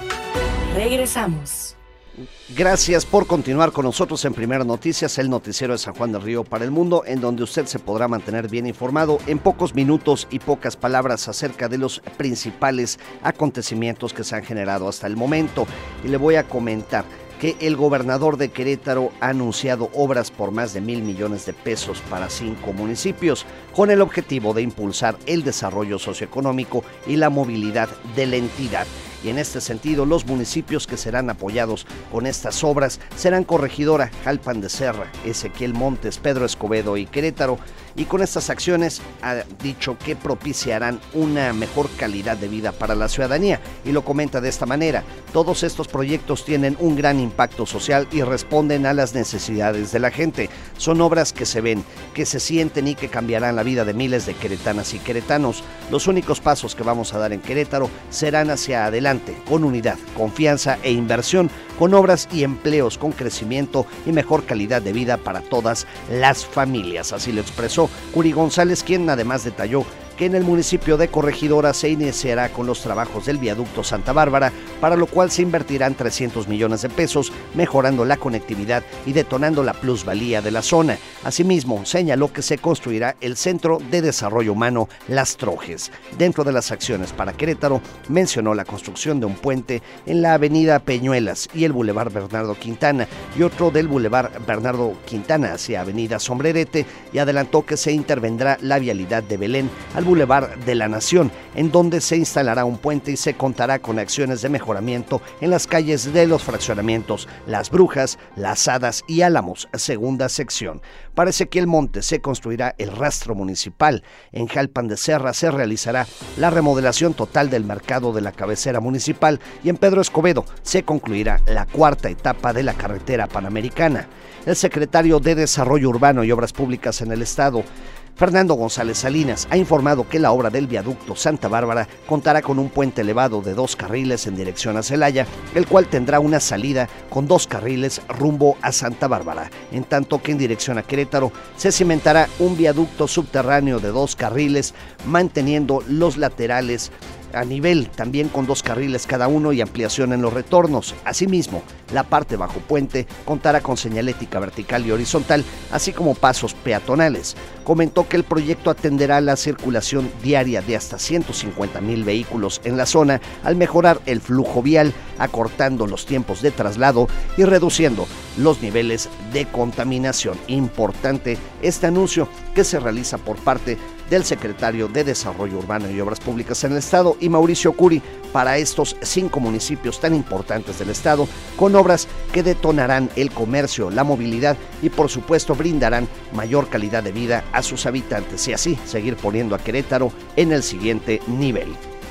Regresamos.
Gracias por continuar con nosotros en Primero Noticias, el noticiero de San Juan del Río para el mundo, en donde usted se podrá mantener bien informado en pocos minutos y pocas palabras acerca de los principales acontecimientos que se han generado hasta el momento. Y le voy a comentar que el gobernador de Querétaro ha anunciado obras por más de mil millones de pesos para cinco municipios, con el objetivo de impulsar el desarrollo socioeconómico y la movilidad de la entidad. Y en este sentido, los municipios que serán apoyados con estas obras serán Corregidora, Jalpan de Serra, Ezequiel Montes, Pedro Escobedo y Querétaro. Y con estas acciones ha dicho que propiciarán una mejor calidad de vida para la ciudadanía. Y lo comenta de esta manera: todos estos proyectos tienen un gran impacto social y responden a las necesidades de la gente. Son obras que se ven, que se sienten y que cambiarán la vida de miles de queretanas y queretanos. Los únicos pasos que vamos a dar en Querétaro serán hacia adelante, con unidad, confianza e inversión, con obras y empleos, con crecimiento y mejor calidad de vida para todas las familias. Así lo expresó Curi González, quien además detalló que en el municipio de Corregidora se iniciará con los trabajos del viaducto Santa Bárbara, para lo cual se invertirán trescientos millones de pesos, mejorando la conectividad y detonando la plusvalía de la zona. Asimismo, señaló que se construirá el Centro de Desarrollo Humano Las Trojes. Dentro de las acciones para Querétaro, mencionó la construcción de un puente en la avenida Peñuelas y el Boulevard Bernardo Quintana, y otro del Boulevard Bernardo Quintana hacia avenida Sombrerete, y adelantó que se intervendrá la vialidad de Belén al Boulevard de la Nación, en donde se instalará un puente y se contará con acciones de mejoramiento en las calles de los fraccionamientos Las Brujas, Las Hadas y Álamos, segunda sección. Para Ezequiel Montes se construirá el rastro municipal. En Jalpan de Serra se realizará la remodelación total del mercado de la cabecera municipal, y en Pedro Escobedo se concluirá la cuarta etapa de la carretera panamericana. El secretario de Desarrollo Urbano y Obras Públicas en el Estado, Fernando González Salinas, ha informado que la obra del viaducto Santa Bárbara contará con un puente elevado de dos carriles en dirección a Celaya, el cual tendrá una salida con dos carriles rumbo a Santa Bárbara, en tanto que en dirección a Querétaro se cimentará un viaducto subterráneo de dos carriles, manteniendo los laterales a nivel, también con dos carriles cada uno y ampliación en los retornos. Asimismo, la parte bajo puente contará con señalética vertical y horizontal, así como pasos peatonales. Comentó que el proyecto atenderá la circulación diaria de hasta ciento cincuenta mil vehículos en la zona, al mejorar el flujo vial, acortando los tiempos de traslado y reduciendo los niveles de contaminación. Importante este anuncio que se realiza por parte del secretario de Desarrollo Urbano y Obras Públicas en el Estado, y Mauricio Curi, para estos cinco municipios tan importantes del Estado, con obras que detonarán el comercio, la movilidad y por supuesto brindarán mayor calidad de vida a sus habitantes, y así seguir poniendo a Querétaro en el siguiente nivel.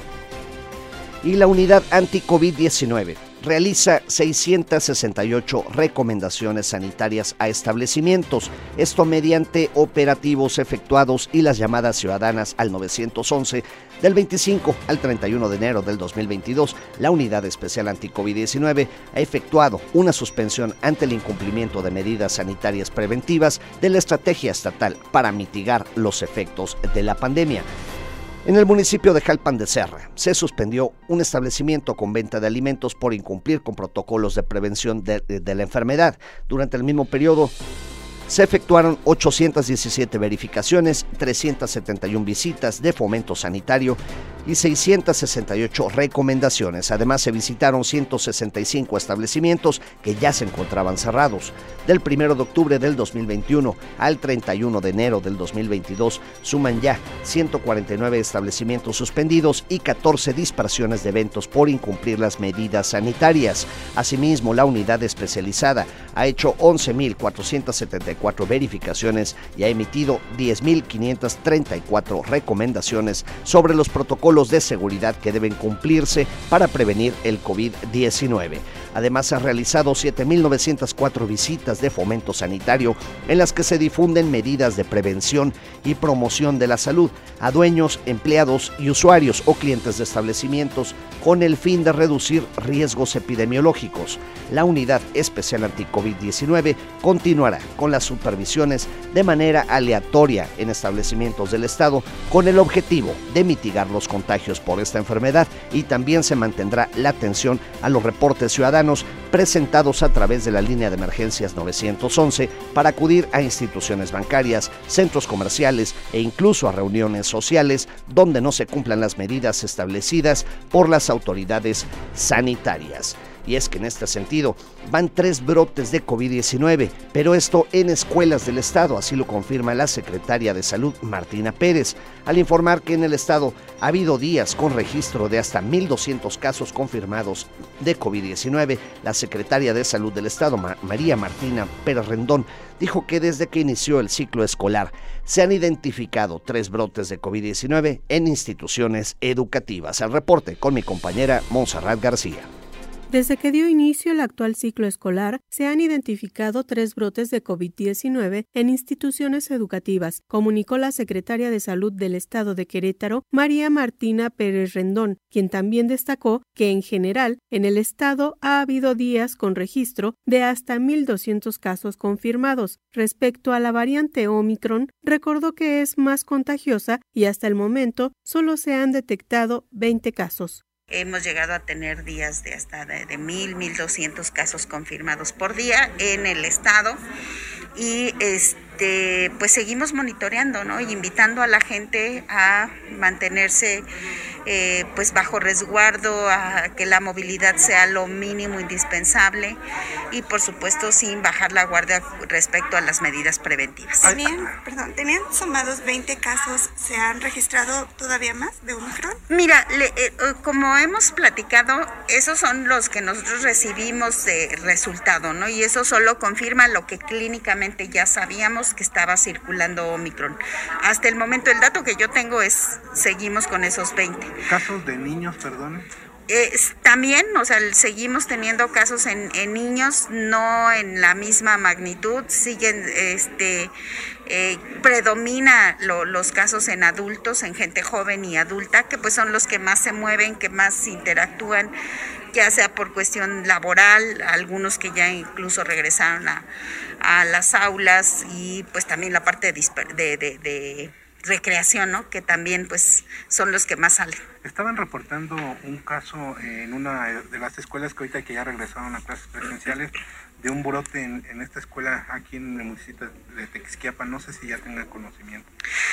Y la unidad anti-COVID diecinueve realiza seiscientas sesenta y ocho recomendaciones sanitarias a establecimientos, esto mediante operativos efectuados y las llamadas ciudadanas al nueve once. Del veinticinco al treinta y uno de enero del dos mil veintidós, la Unidad Especial Anti-COVID diecinueve ha efectuado una suspensión ante el incumplimiento de medidas sanitarias preventivas de la estrategia estatal para mitigar los efectos de la pandemia. En el municipio de Jalpan de Serra se suspendió un establecimiento con venta de alimentos por incumplir con protocolos de prevención de, de, de la enfermedad. Durante el mismo periodo se efectuaron ochocientas diecisiete verificaciones, trescientas setenta y una visitas de fomento sanitario y seiscientas sesenta y ocho recomendaciones. Además, se visitaron ciento sesenta y cinco establecimientos que ya se encontraban cerrados. Del primero de octubre del dos mil veintiuno al treinta y uno de enero del dos mil veintidós, suman ya ciento cuarenta y nueve establecimientos suspendidos y catorce dispersiones de eventos por incumplir las medidas sanitarias. Asimismo, la unidad especializada ha hecho once mil cuatrocientas setenta y cuatro verificaciones y ha emitido diez mil quinientas treinta y cuatro recomendaciones sobre los protocolos de seguridad que deben cumplirse para prevenir el COVID diecinueve. Además, se han realizado siete mil novecientas cuatro visitas de fomento sanitario en las que se difunden medidas de prevención y promoción de la salud a dueños, empleados y usuarios o clientes de establecimientos con el fin de reducir riesgos epidemiológicos. La Unidad Especial Anti-COVID diecinueve continuará con las supervisiones de manera aleatoria en establecimientos del Estado con el objetivo de mitigar los contagios por esta enfermedad, y también se mantendrá la atención a los reportes ciudadanos presentados a través de la línea de emergencias nueve once para acudir a instituciones bancarias, centros comerciales e incluso a reuniones sociales donde no se cumplan las medidas establecidas por las autoridades sanitarias. Y es que en este sentido van tres brotes de COVID diecinueve, pero esto en escuelas del Estado, así lo confirma la secretaria de Salud, Martina Pérez, al informar que en el Estado ha habido días con registro de hasta mil doscientos casos confirmados de COVID diecinueve. La secretaria de Salud del Estado, María Martina Pérez Rendón, dijo que desde que inició el ciclo escolar se han identificado tres brotes de COVID diecinueve en instituciones educativas. Al reporte con mi compañera Montserrat García.
Desde que dio inicio el actual ciclo escolar, se han identificado tres brotes de COVID diecinueve en instituciones educativas, comunicó la secretaria de Salud del Estado de Querétaro, María Martina Pérez Rendón, quien también destacó que en general en el Estado ha habido días con registro de hasta mil doscientos casos confirmados. Respecto a la variante Omicron, recordó que es más contagiosa y hasta el momento solo se han detectado veinte casos.
Hemos llegado a tener días de hasta de, de mil, mil doscientos casos confirmados por día en el estado y este pues seguimos monitoreando, ¿no? Y invitando a la gente a mantenerse eh, pues bajo resguardo, a que la movilidad sea lo mínimo indispensable y por supuesto sin bajar la guardia respecto a las medidas preventivas.
Tenían, perdón, tenían sumados veinte casos, ¿se han registrado todavía más de Omicron?
Mira, le, eh, como hemos platicado, esos son los que nosotros recibimos de resultado, ¿no? Y eso solo confirma lo que clínicamente ya sabíamos, que estaba circulando Omicron. Hasta el momento, el dato que yo tengo es, seguimos con esos veinte.
¿Casos de niños, perdón?
Eh, también, o sea, seguimos teniendo casos en, en niños, no en la misma magnitud, siguen, este, eh, predomina lo, los casos en adultos, en gente joven y adulta, que pues son los que más se mueven, que más interactúan, ya sea por cuestión laboral, algunos que ya incluso regresaron a, a las aulas y pues también la parte de, de, de, de recreación, ¿no? Que también pues son los que más salen.
Estaban reportando un caso en una de las escuelas que ahorita que ya regresaron a clases presenciales de un brote en, en esta escuela aquí en el municipio de Tequisquiapan. No sé si ya tenga conocimiento.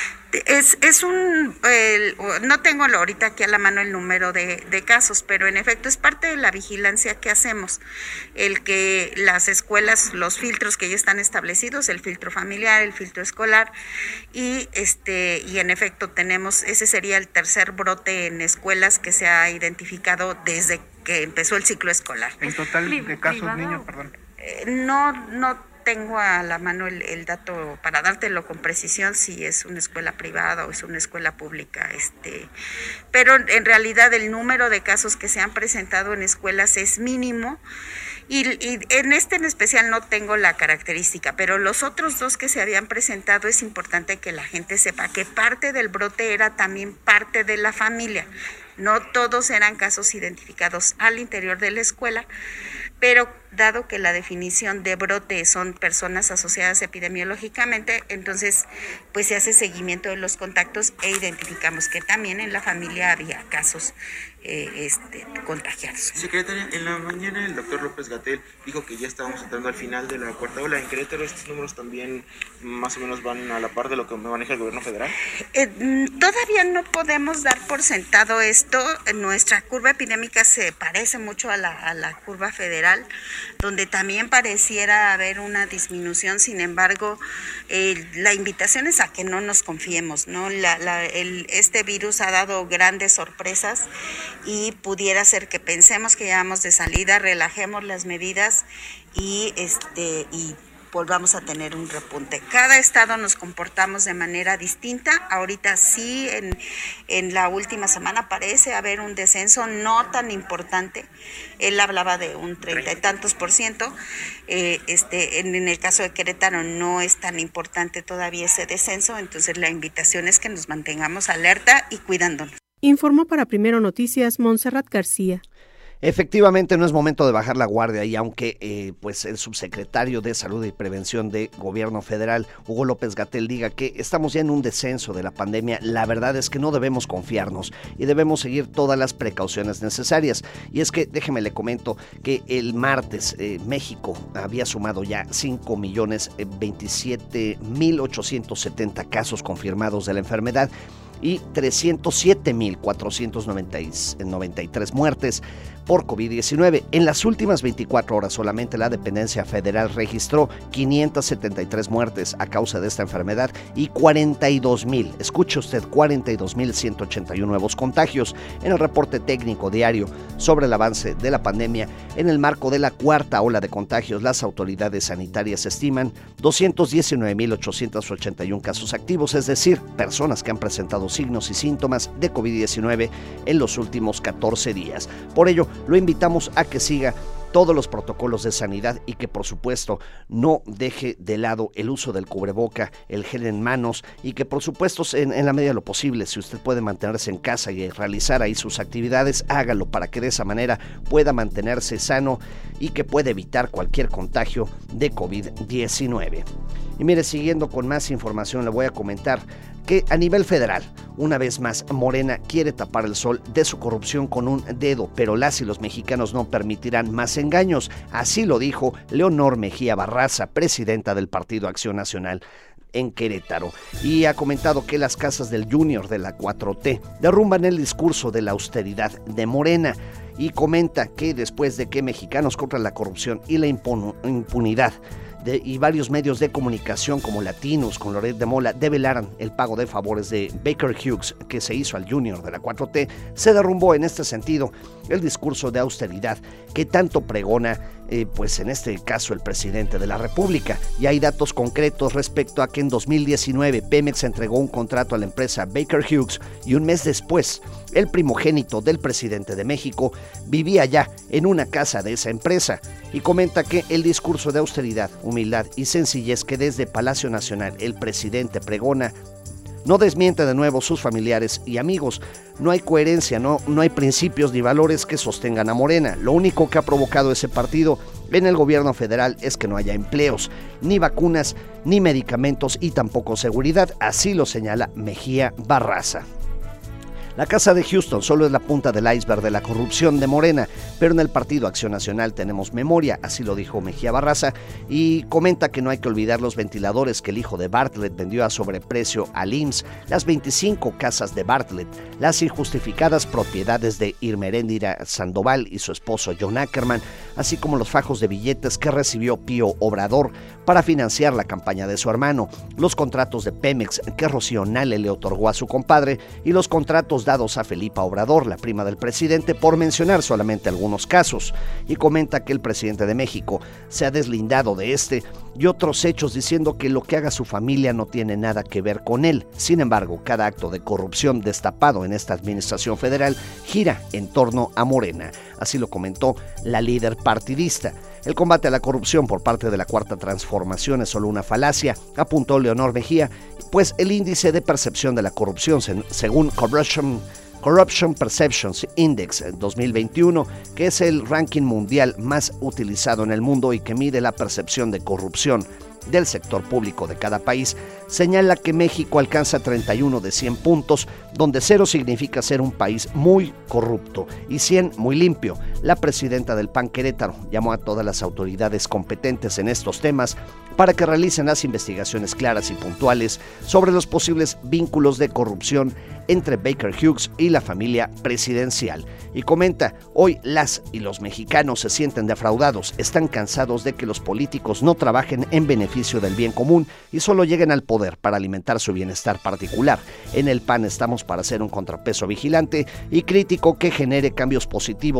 Es, es un, eh, no tengo ahorita aquí a la mano el número de, de casos, pero en efecto es parte de la vigilancia que hacemos, el que las escuelas, los filtros que ya están establecidos, el filtro familiar, el filtro escolar, y este y en efecto tenemos, ese sería el tercer brote en escuelas que se ha identificado desde que empezó el ciclo escolar.
¿En total de casos niños, perdón?
Eh, no, no tengo a la mano el, el dato para dártelo con precisión si es una escuela privada o es una escuela pública, este, pero en realidad el número de casos que se han presentado en escuelas es mínimo. Y, y en este en especial no tengo la característica, pero los otros dos que se habían presentado es importante que la gente sepa que parte del brote era también parte de la familia. No todos eran casos identificados al interior de la escuela, pero dado que la definición de brote son personas asociadas epidemiológicamente, entonces pues se hace seguimiento de los contactos e identificamos que también en la familia había casos eh, este, contagiados.
Secretaria, en la mañana el doctor López-Gatell dijo que ya estábamos entrando al final de la cuarta ola. ¿En Querétaro estos números también más o menos van a la par de lo que maneja el gobierno federal?
Eh, todavía no podemos dar por sentado esto. Nuestra curva epidémica se parece mucho a la, a la curva federal, donde también pareciera haber una disminución. Sin embargo, eh, la invitación es a que no nos confiemos, ¿no? La, la, el, este virus ha dado grandes sorpresas y pudiera ser que pensemos que ya vamos de salida, relajemos las medidas y este y volvamos a tener un repunte. Cada estado nos comportamos de manera distinta. Ahorita sí, en, en la última semana parece haber un descenso no tan importante. Él hablaba de un treinta y tantos por ciento. Eh, este, en, en el caso de Querétaro no es tan importante todavía ese descenso, entonces la invitación es que nos mantengamos alerta y cuidándonos.
Informó para Primero Noticias Montserrat García.
Efectivamente, no es momento de bajar la guardia y aunque eh, pues el subsecretario de Salud y Prevención de Gobierno Federal, Hugo López-Gatell, diga que estamos ya en un descenso de la pandemia, la verdad es que no debemos confiarnos y debemos seguir todas las precauciones necesarias. Y es que, déjeme le comento que el martes eh, México había sumado ya cinco millones veintisiete mil ochocientos setenta casos confirmados de la enfermedad y trescientos siete mil cuatrocientos noventa y tres muertes por COVID diecinueve. En las últimas veinticuatro horas solamente la dependencia federal registró quinientas setenta y tres muertes a causa de esta enfermedad y cuarenta y dos mil, escuche usted, cuarenta y dos mil ciento ochenta y uno nuevos contagios. En el reporte técnico diario sobre el avance de la pandemia, en el marco de la cuarta ola de contagios, las autoridades sanitarias estiman doscientos diecinueve mil ochocientos ochenta y uno casos activos, es decir, personas que han presentado signos y síntomas de COVID diecinueve en los últimos catorce días. Por ello, lo invitamos a que siga todos los protocolos de sanidad y que por supuesto no deje de lado el uso del cubreboca, el gel en manos y que por supuesto en, en la medida de lo posible, si usted puede mantenerse en casa y realizar ahí sus actividades, hágalo para que de esa manera pueda mantenerse sano y que pueda evitar cualquier contagio de COVID diecinueve. Y mire, siguiendo con más información, le voy a comentar que a nivel federal, una vez más, Morena quiere tapar el sol de su corrupción con un dedo, pero las y los mexicanos no permitirán más engaños. Así lo dijo Leonor Mejía Barraza, presidenta del Partido Acción Nacional en Querétaro, y ha comentado que las casas del Junior de la cuatro T derrumban el discurso de la austeridad de Morena, y comenta que después de que Mexicanos contra la Corrupción y la Impunidad De, y varios medios de comunicación como Latinos con Loret de Mola develaran el pago de favores de Baker Hughes que se hizo al Junior de la cuatro T, se derrumbó en este sentido el discurso de austeridad que tanto pregona eh, pues en este caso el presidente de la República. Y hay datos concretos respecto a que en dos mil diecinueve Pemex entregó un contrato a la empresa Baker Hughes y un mes después el primogénito del presidente de México vivía ya en una casa de esa empresa, y comenta que el discurso de austeridad, humildad y sencillez que desde Palacio Nacional el presidente pregona no desmiente de nuevo sus familiares y amigos. No hay coherencia, no, no hay principios ni valores que sostengan a Morena. Lo único que ha provocado ese partido en el gobierno federal es que no haya empleos, ni vacunas, ni medicamentos y tampoco seguridad. Así lo señala Mejía Barraza. La Casa de Houston solo es la punta del iceberg de la corrupción de Morena, pero en el Partido Acción Nacional tenemos memoria, así lo dijo Mejía Barraza, y comenta que no hay que olvidar los ventiladores que el hijo de Bartlett vendió a sobreprecio al I M S S, las veinticinco casas de Bartlett, las injustificadas propiedades de Irma Heréndira Sandoval y su esposo John Ackerman, así como los fajos de billetes que recibió Pío Obrador para financiar la campaña de su hermano, los contratos de Pemex que Rocío Nale le otorgó a su compadre y los contratos dados a Felipa Obrador, la prima del presidente, por mencionar solamente algunos casos. Y comenta que el presidente de México se ha deslindado de este y otros hechos diciendo que lo que haga su familia no tiene nada que ver con él. Sin embargo, cada acto de corrupción destapado en esta administración federal gira en torno a Morena. Así lo comentó la líder partidista. El combate a la corrupción por parte de la Cuarta Transformación es solo una falacia, apuntó Leonor Mejía, pues el índice de percepción de la corrupción, según Corruption, Corruption Perceptions Index dos mil veintiuno, que es el ranking mundial más utilizado en el mundo y que mide la percepción de corrupción del sector público de cada país, señala que México alcanza treinta y uno de cien puntos, donde cero significa ser un país muy corrupto y cien muy limpio. La presidenta del P A N Querétaro llamó a todas las autoridades competentes en estos temas para que realicen las investigaciones claras y puntuales sobre los posibles vínculos de corrupción entre Baker Hughes y la familia presidencial. Y comenta, hoy las y los mexicanos se sienten defraudados, están cansados de que los políticos no trabajen en beneficio del bien común y solo lleguen al poder para alimentar su bienestar particular. En el P A N estamos para ser un contrapeso vigilante y crítico que genere cambios positivos en el gobierno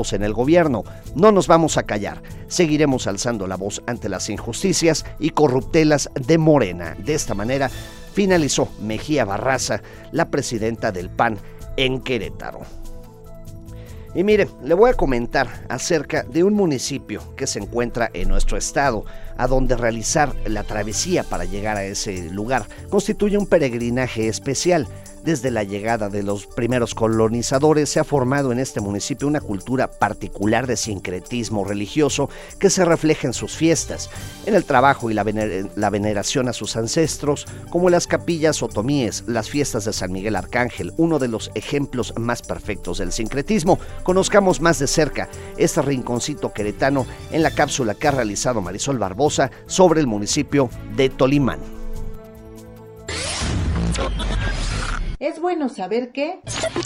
gobierno. No nos vamos a callar. Seguiremos alzando la voz ante las injusticias y corruptelas de Morena. De esta manera finalizó Mejía Barraza, la presidenta del P A N en Querétaro. Y mire, le voy a comentar acerca de un municipio que se encuentra en nuestro estado, a donde realizar la travesía para llegar a ese lugar constituye un peregrinaje especial. Desde la llegada de los primeros colonizadores se ha formado en este municipio una cultura particular de sincretismo religioso que se refleja en sus fiestas, en el trabajo y la, vener- la veneración a sus ancestros, como las capillas otomíes, las fiestas de San Miguel Arcángel, uno de los ejemplos más perfectos del sincretismo. Conozcamos más de cerca este rinconcito queretano en la cápsula que ha realizado Marisol Barbosa sobre el municipio de Tolimán.
Es bueno saber que...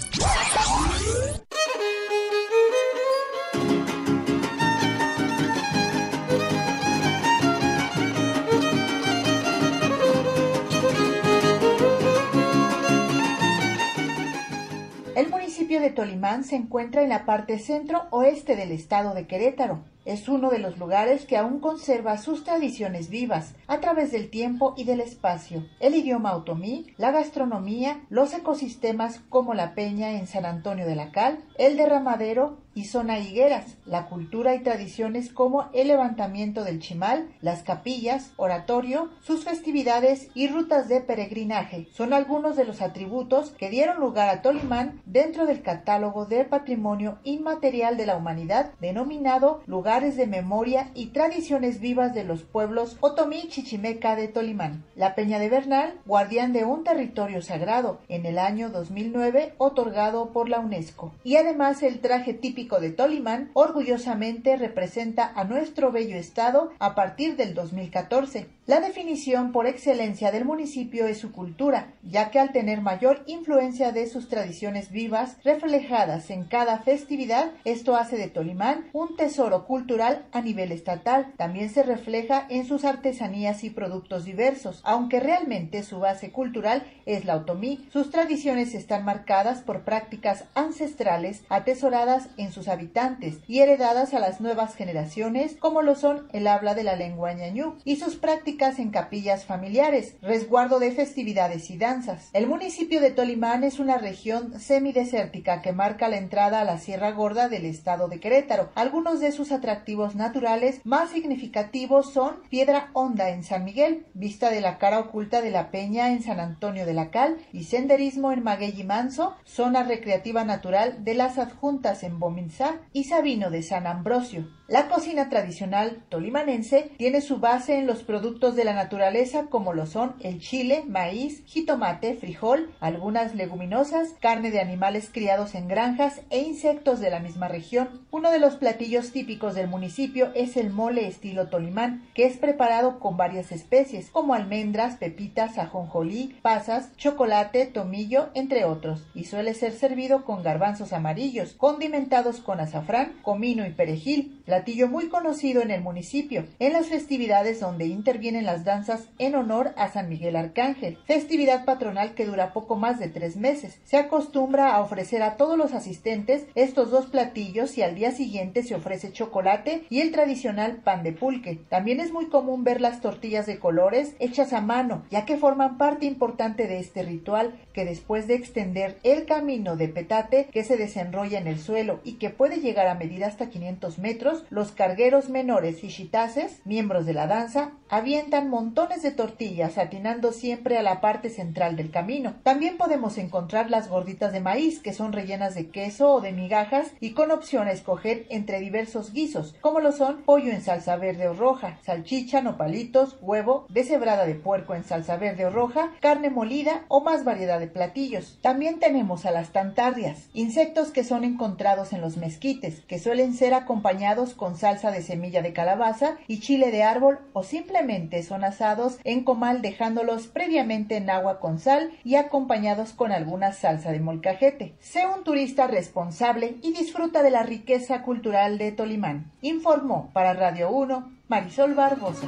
El municipio de Tolimán se encuentra en la parte centro-oeste del estado de Querétaro. Es uno de los lugares que aún conserva sus tradiciones vivas a través del tiempo y del espacio. El idioma otomí, la gastronomía, los ecosistemas como la peña en San Antonio de la Cal, el derramadero y zona higueras, la cultura y tradiciones como el levantamiento del chimal, las capillas, oratorio, sus festividades y rutas de peregrinaje son algunos de los atributos que dieron lugar a Tolimán dentro del catálogo de Patrimonio Inmaterial de la Humanidad denominado Lugares de Memoria y Tradiciones Vivas de los Pueblos Otomí Chichimeca de Tolimán. La Peña de Bernal, guardián de un territorio sagrado, en el año dos mil nueve otorgado por la UNESCO. Y además el traje típico de Tolimán orgullosamente representa a nuestro bello estado a partir del dos mil catorce. La definición por excelencia del municipio es su cultura, ya que al tener mayor influencia de sus tradiciones vivas reflejadas en cada festividad, esto hace de Tolimán un tesoro cultural a nivel estatal. También se refleja en sus artesanías y productos diversos, aunque realmente su base cultural es la otomí. Sus tradiciones están marcadas por prácticas ancestrales atesoradas en sus habitantes y heredadas a las nuevas generaciones, como lo son el habla de la lengua ñañú y sus prácticas en capillas familiares, resguardo de festividades y danzas. El municipio de Tolimán es una región semidesértica que marca la entrada a la Sierra Gorda del estado de Querétaro. Algunos de sus atractivos naturales más significativos son Piedra Honda en San Miguel, vista de la cara oculta de la Peña en San Antonio de la Cal y senderismo en Maguey y Manso, zona recreativa natural de las adjuntas en Bominzá y Sabino de San Ambrosio. La cocina tradicional tolimanense tiene su base en los productos de la naturaleza como lo son el chile, maíz, jitomate, frijol, algunas leguminosas, carne de animales criados en granjas e insectos de la misma región. Uno de los platillos típicos del municipio es el mole estilo Tolimán, que es preparado con varias especies como almendras, pepitas, ajonjolí, pasas, chocolate, tomillo, entre otros, y suele ser servido con garbanzos amarillos, condimentados con azafrán, comino y perejil, platillo muy conocido en el municipio, en las festividades donde intervienen las danzas en honor a San Miguel Arcángel, festividad patronal que dura poco más de tres meses. Se acostumbra a ofrecer a todos los asistentes estos dos platillos y al día siguiente se ofrece chocolate y el tradicional pan de pulque. También es muy común ver las tortillas de colores hechas a mano, ya que forman parte importante de este ritual, que después de extender el camino de petate que se desenrolla en el suelo y que puede llegar a medir hasta quinientos metros, los cargueros menores y chitaces, miembros de la danza, avientan montones de tortillas atinando siempre a la parte central del camino. También podemos encontrar las gorditas de maíz, que son rellenas de queso o de migajas y con opción a escoger entre diversos guisos, como lo son pollo en salsa verde o roja, salchicha, nopalitos, huevo, deshebrada de puerco en salsa verde o roja, carne molida o más variedad de platillos. También tenemos a las tantarrias, insectos que son encontrados en los mezquites, que suelen ser acompañados con salsa de semilla de calabaza y chile de árbol o simplemente son asados en comal dejándolos previamente en agua con sal y acompañados con alguna salsa de molcajete. Sé un turista responsable y disfruta de la riqueza cultural de Tolimán. Informó para Radio uno Marisol Barbosa.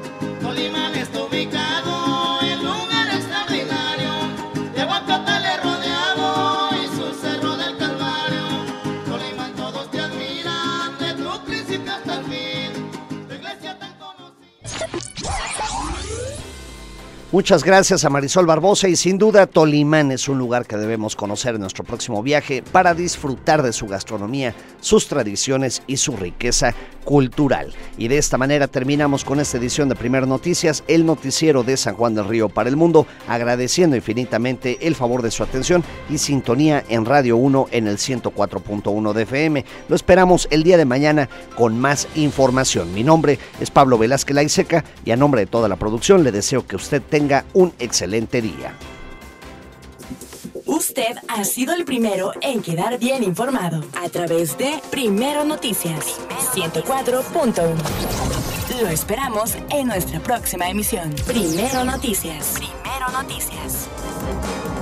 Tolimán está ubicado en lugar extraordinario, de Guacatale rodeado y su cerro del Calvario. Tolimán todos te admiran
Muchas gracias a Marisol Barbosa y sin duda Tolimán es un lugar que debemos conocer en nuestro próximo viaje para disfrutar de su gastronomía, sus tradiciones y su riqueza cultural. Y de esta manera terminamos con esta edición de Primer Noticias, el noticiero de San Juan del Río para el mundo, agradeciendo infinitamente el favor de su atención y sintonía en Radio uno en el ciento cuatro punto uno de F M. Lo esperamos el día de mañana con más información. Mi nombre es Pablo Velázquez Laiseca y a nombre de toda la producción le deseo que usted tenga un excelente día.
Usted ha sido el primero en quedar bien informado a través de Primero Noticias ciento cuatro punto uno. Lo esperamos en nuestra próxima emisión. Primero Noticias. Primero Noticias.